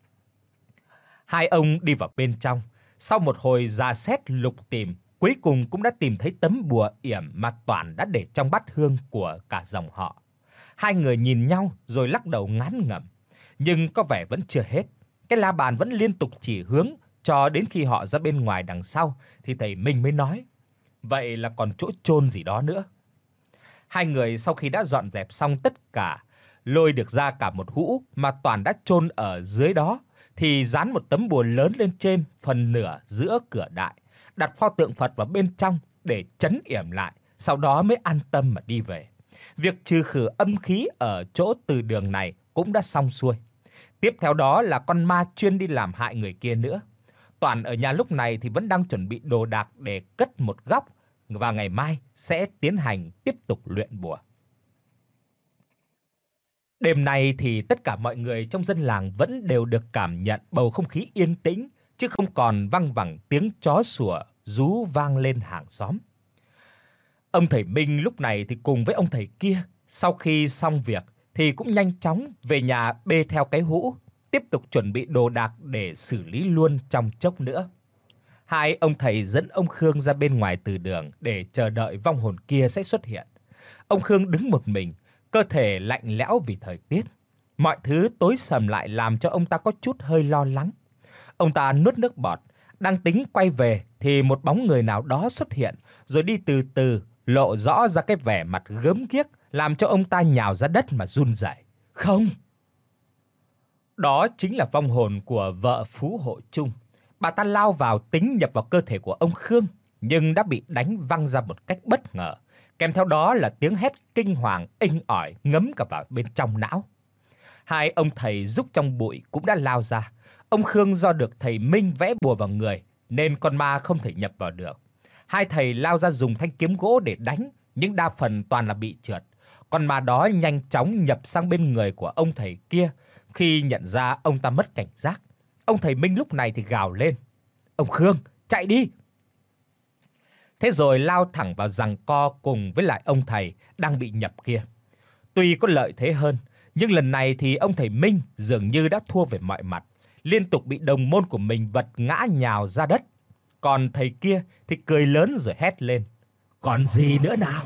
Hai ông đi vào bên trong, sau một hồi rà xét lục tìm, cuối cùng cũng đã tìm thấy tấm bùa yểm mà Toản đã để trong bát hương của cả dòng họ. Hai người nhìn nhau rồi lắc đầu ngán ngẩm, nhưng có vẻ vẫn chưa hết. Cái la bàn vẫn liên tục chỉ hướng cho đến khi họ ra bên ngoài đằng sau thì thầy Minh mới nói: "Vậy là còn chỗ chôn gì đó nữa." Hai người sau khi đã dọn dẹp xong tất cả, lôi được ra cả một hũ mà Toản đã chôn ở dưới đó, thì dán một tấm bùa lớn lên trên phần nửa giữa cửa đại, đặt pho tượng Phật vào bên trong để trấn yểm lại, sau đó mới an tâm mà đi về. Việc trừ khử âm khí ở chỗ từ đường này cũng đã xong xuôi. Tiếp theo đó là con ma chuyên đi làm hại người kia nữa. Toàn ở nhà lúc này thì vẫn đang chuẩn bị đồ đạc để cất một góc, và ngày mai sẽ tiến hành tiếp tục luyện bùa. Đêm nay thì tất cả mọi người trong dân làng vẫn đều được cảm nhận bầu không khí yên tĩnh, chứ không còn văng vẳng tiếng chó sủa rú vang lên hàng xóm. Ông thầy Minh lúc này thì cùng với ông thầy kia Sau khi xong việc thì cũng nhanh chóng về nhà bê theo cái hũ, tiếp tục chuẩn bị đồ đạc để xử lý luôn trong chốc nữa. Hai ông thầy dẫn ông Khương ra bên ngoài từ đường để chờ đợi vong hồn kia sẽ xuất hiện. Ông Khương đứng một mình, cơ thể lạnh lẽo vì thời tiết. Mọi thứ tối sầm lại làm cho ông ta có chút hơi lo lắng. Ông ta nuốt nước bọt, đang tính quay về thì một bóng người nào đó xuất hiện, rồi đi từ từ, lộ rõ ra cái vẻ mặt gớm ghiếc, làm cho ông ta nhào ra đất mà run rẩy. Không, đó chính là vong hồn của vợ Phú Hộ Trung. Bà ta lao vào tính nhập vào cơ thể của ông Khương, nhưng đã bị đánh văng ra một cách bất ngờ, kèm theo đó là tiếng hét kinh hoàng inh ỏi ngấm cả vào bên trong não. Hai ông thầy giúp trong bụi cũng đã lao ra. Ông Khương do được thầy Minh vẽ bùa vào người nên con ma không thể nhập vào được. Hai thầy lao ra dùng thanh kiếm gỗ để đánh, nhưng đa phần toàn là bị trượt. Con ma đó nhanh chóng nhập sang bên người của ông thầy kia. Khi nhận ra ông ta mất cảnh giác, ông thầy Minh lúc này thì gào lên: "Ông Khương, chạy đi!" Thế rồi lao thẳng vào giằng co cùng với lại ông thầy đang bị nhập kia. Tuy có lợi thế hơn, nhưng lần này thì ông thầy Minh dường như đã thua về mọi mặt, liên tục bị đồng môn của mình vật ngã nhào ra đất. Còn thầy kia thì cười lớn rồi hét lên: "Còn gì nữa nào?"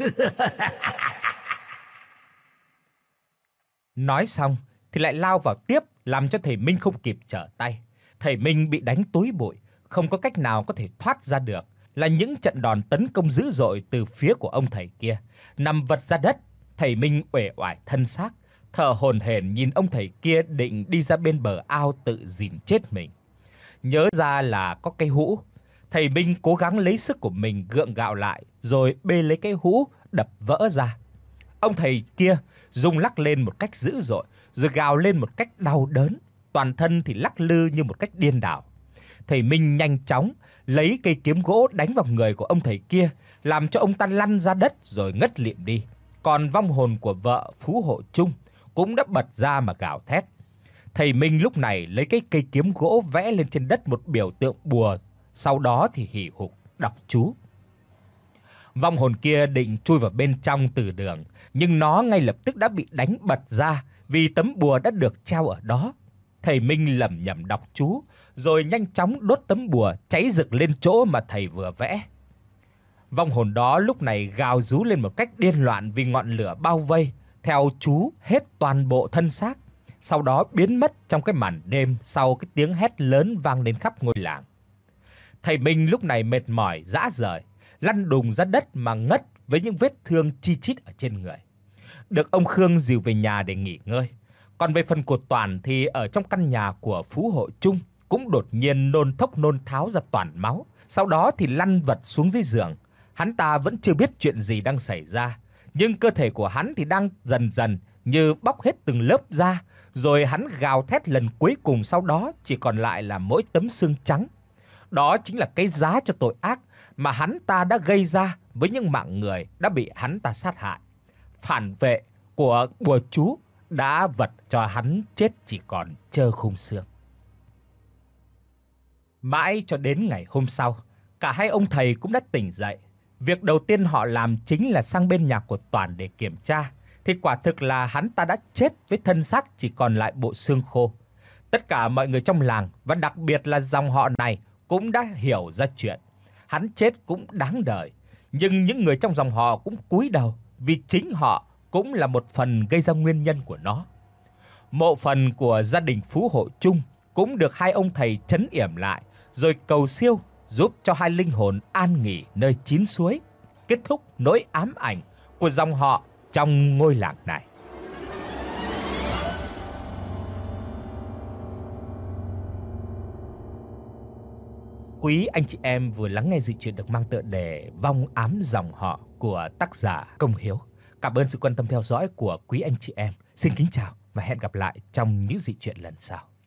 Nói xong thì lại lao vào tiếp, làm cho thầy Minh không kịp trở tay. Thầy Minh bị đánh túi bụi, không có cách nào có thể thoát ra được, là những trận đòn tấn công dữ dội từ phía của ông thầy kia. Nằm vật ra đất, thầy Minh uể oải thân xác, thở hổn hển nhìn ông thầy kia định đi ra bên bờ ao tự dìm chết mình. Nhớ ra là có cây hũ, thầy Minh cố gắng lấy sức của mình gượng gạo lại, rồi bê lấy cái hũ đập vỡ ra. Ông thầy kia rung lắc lên một cách dữ dội, rồi gào lên một cách đau đớn, toàn thân thì lắc lư như một cách điên đảo. Thầy Minh nhanh chóng lấy cây kiếm gỗ đánh vào người của ông thầy kia, làm cho ông ta lăn ra đất rồi ngất lịm đi. Còn vong hồn của vợ Phú Hộ Trung cũng đã bật ra mà gào thét. Thầy Minh lúc này lấy cái cây kiếm gỗ vẽ lên trên đất một biểu tượng bùa, sau đó thì hì hục đọc chú. Vong hồn kia định chui vào bên trong từ đường, nhưng nó ngay lập tức đã bị đánh bật ra vì tấm bùa đã được treo ở đó. Thầy Minh lẩm nhẩm đọc chú, rồi nhanh chóng đốt tấm bùa cháy rực lên chỗ mà thầy vừa vẽ. Vong hồn đó lúc này gào rú lên một cách điên loạn vì ngọn lửa bao vây, theo chú hết toàn bộ thân xác, sau đó biến mất trong cái màn đêm sau cái tiếng hét lớn vang lên khắp ngôi làng. Thầy Minh lúc này mệt mỏi rã rời, lăn đùng ra đất mà ngất với những vết thương chi chít ở trên người. Được ông Khương dìu về nhà để nghỉ ngơi. Còn về phần của Toàn thì ở trong căn nhà của Phú Hộ Trung cũng đột nhiên nôn thốc nôn tháo ra toàn máu, sau đó thì lăn vật xuống dưới giường. Hắn ta vẫn chưa biết chuyện gì đang xảy ra, nhưng cơ thể của hắn thì đang dần dần như bóc hết từng lớp da, rồi hắn gào thét lần cuối cùng, sau đó chỉ còn lại là mỗi tấm xương trắng. Đó chính là cái giá cho tội ác mà hắn ta đã gây ra với những mạng người đã bị hắn ta sát hại. Phản vệ của bùa chú đã vật cho hắn chết chỉ còn trơ khung xương. Mãi cho đến ngày hôm sau, cả hai ông thầy cũng đã tỉnh dậy. Việc đầu tiên họ làm chính là sang bên nhà của Toàn để kiểm tra, thì quả thực là hắn ta đã chết với thân xác chỉ còn lại bộ xương khô. Tất cả mọi người trong làng và đặc biệt là dòng họ này cũng đã hiểu ra chuyện. Hắn chết cũng đáng đời, nhưng những người trong dòng họ cũng cúi đầu vì chính họ cũng là một phần gây ra nguyên nhân của nó. Mộ phần của gia đình Phú Hộ Trung cũng được hai ông thầy trấn yểm lại, rồi cầu siêu giúp cho hai linh hồn an nghỉ nơi chín suối, kết thúc nỗi ám ảnh của dòng họ trong ngôi làng này. Quý anh chị em vừa lắng nghe dị truyện được mang tựa đề Vong ám dòng họ của tác giả Công Hiếu. Cảm ơn sự quan tâm theo dõi của quý anh chị em. Xin kính chào và hẹn gặp lại trong những dị truyện lần sau.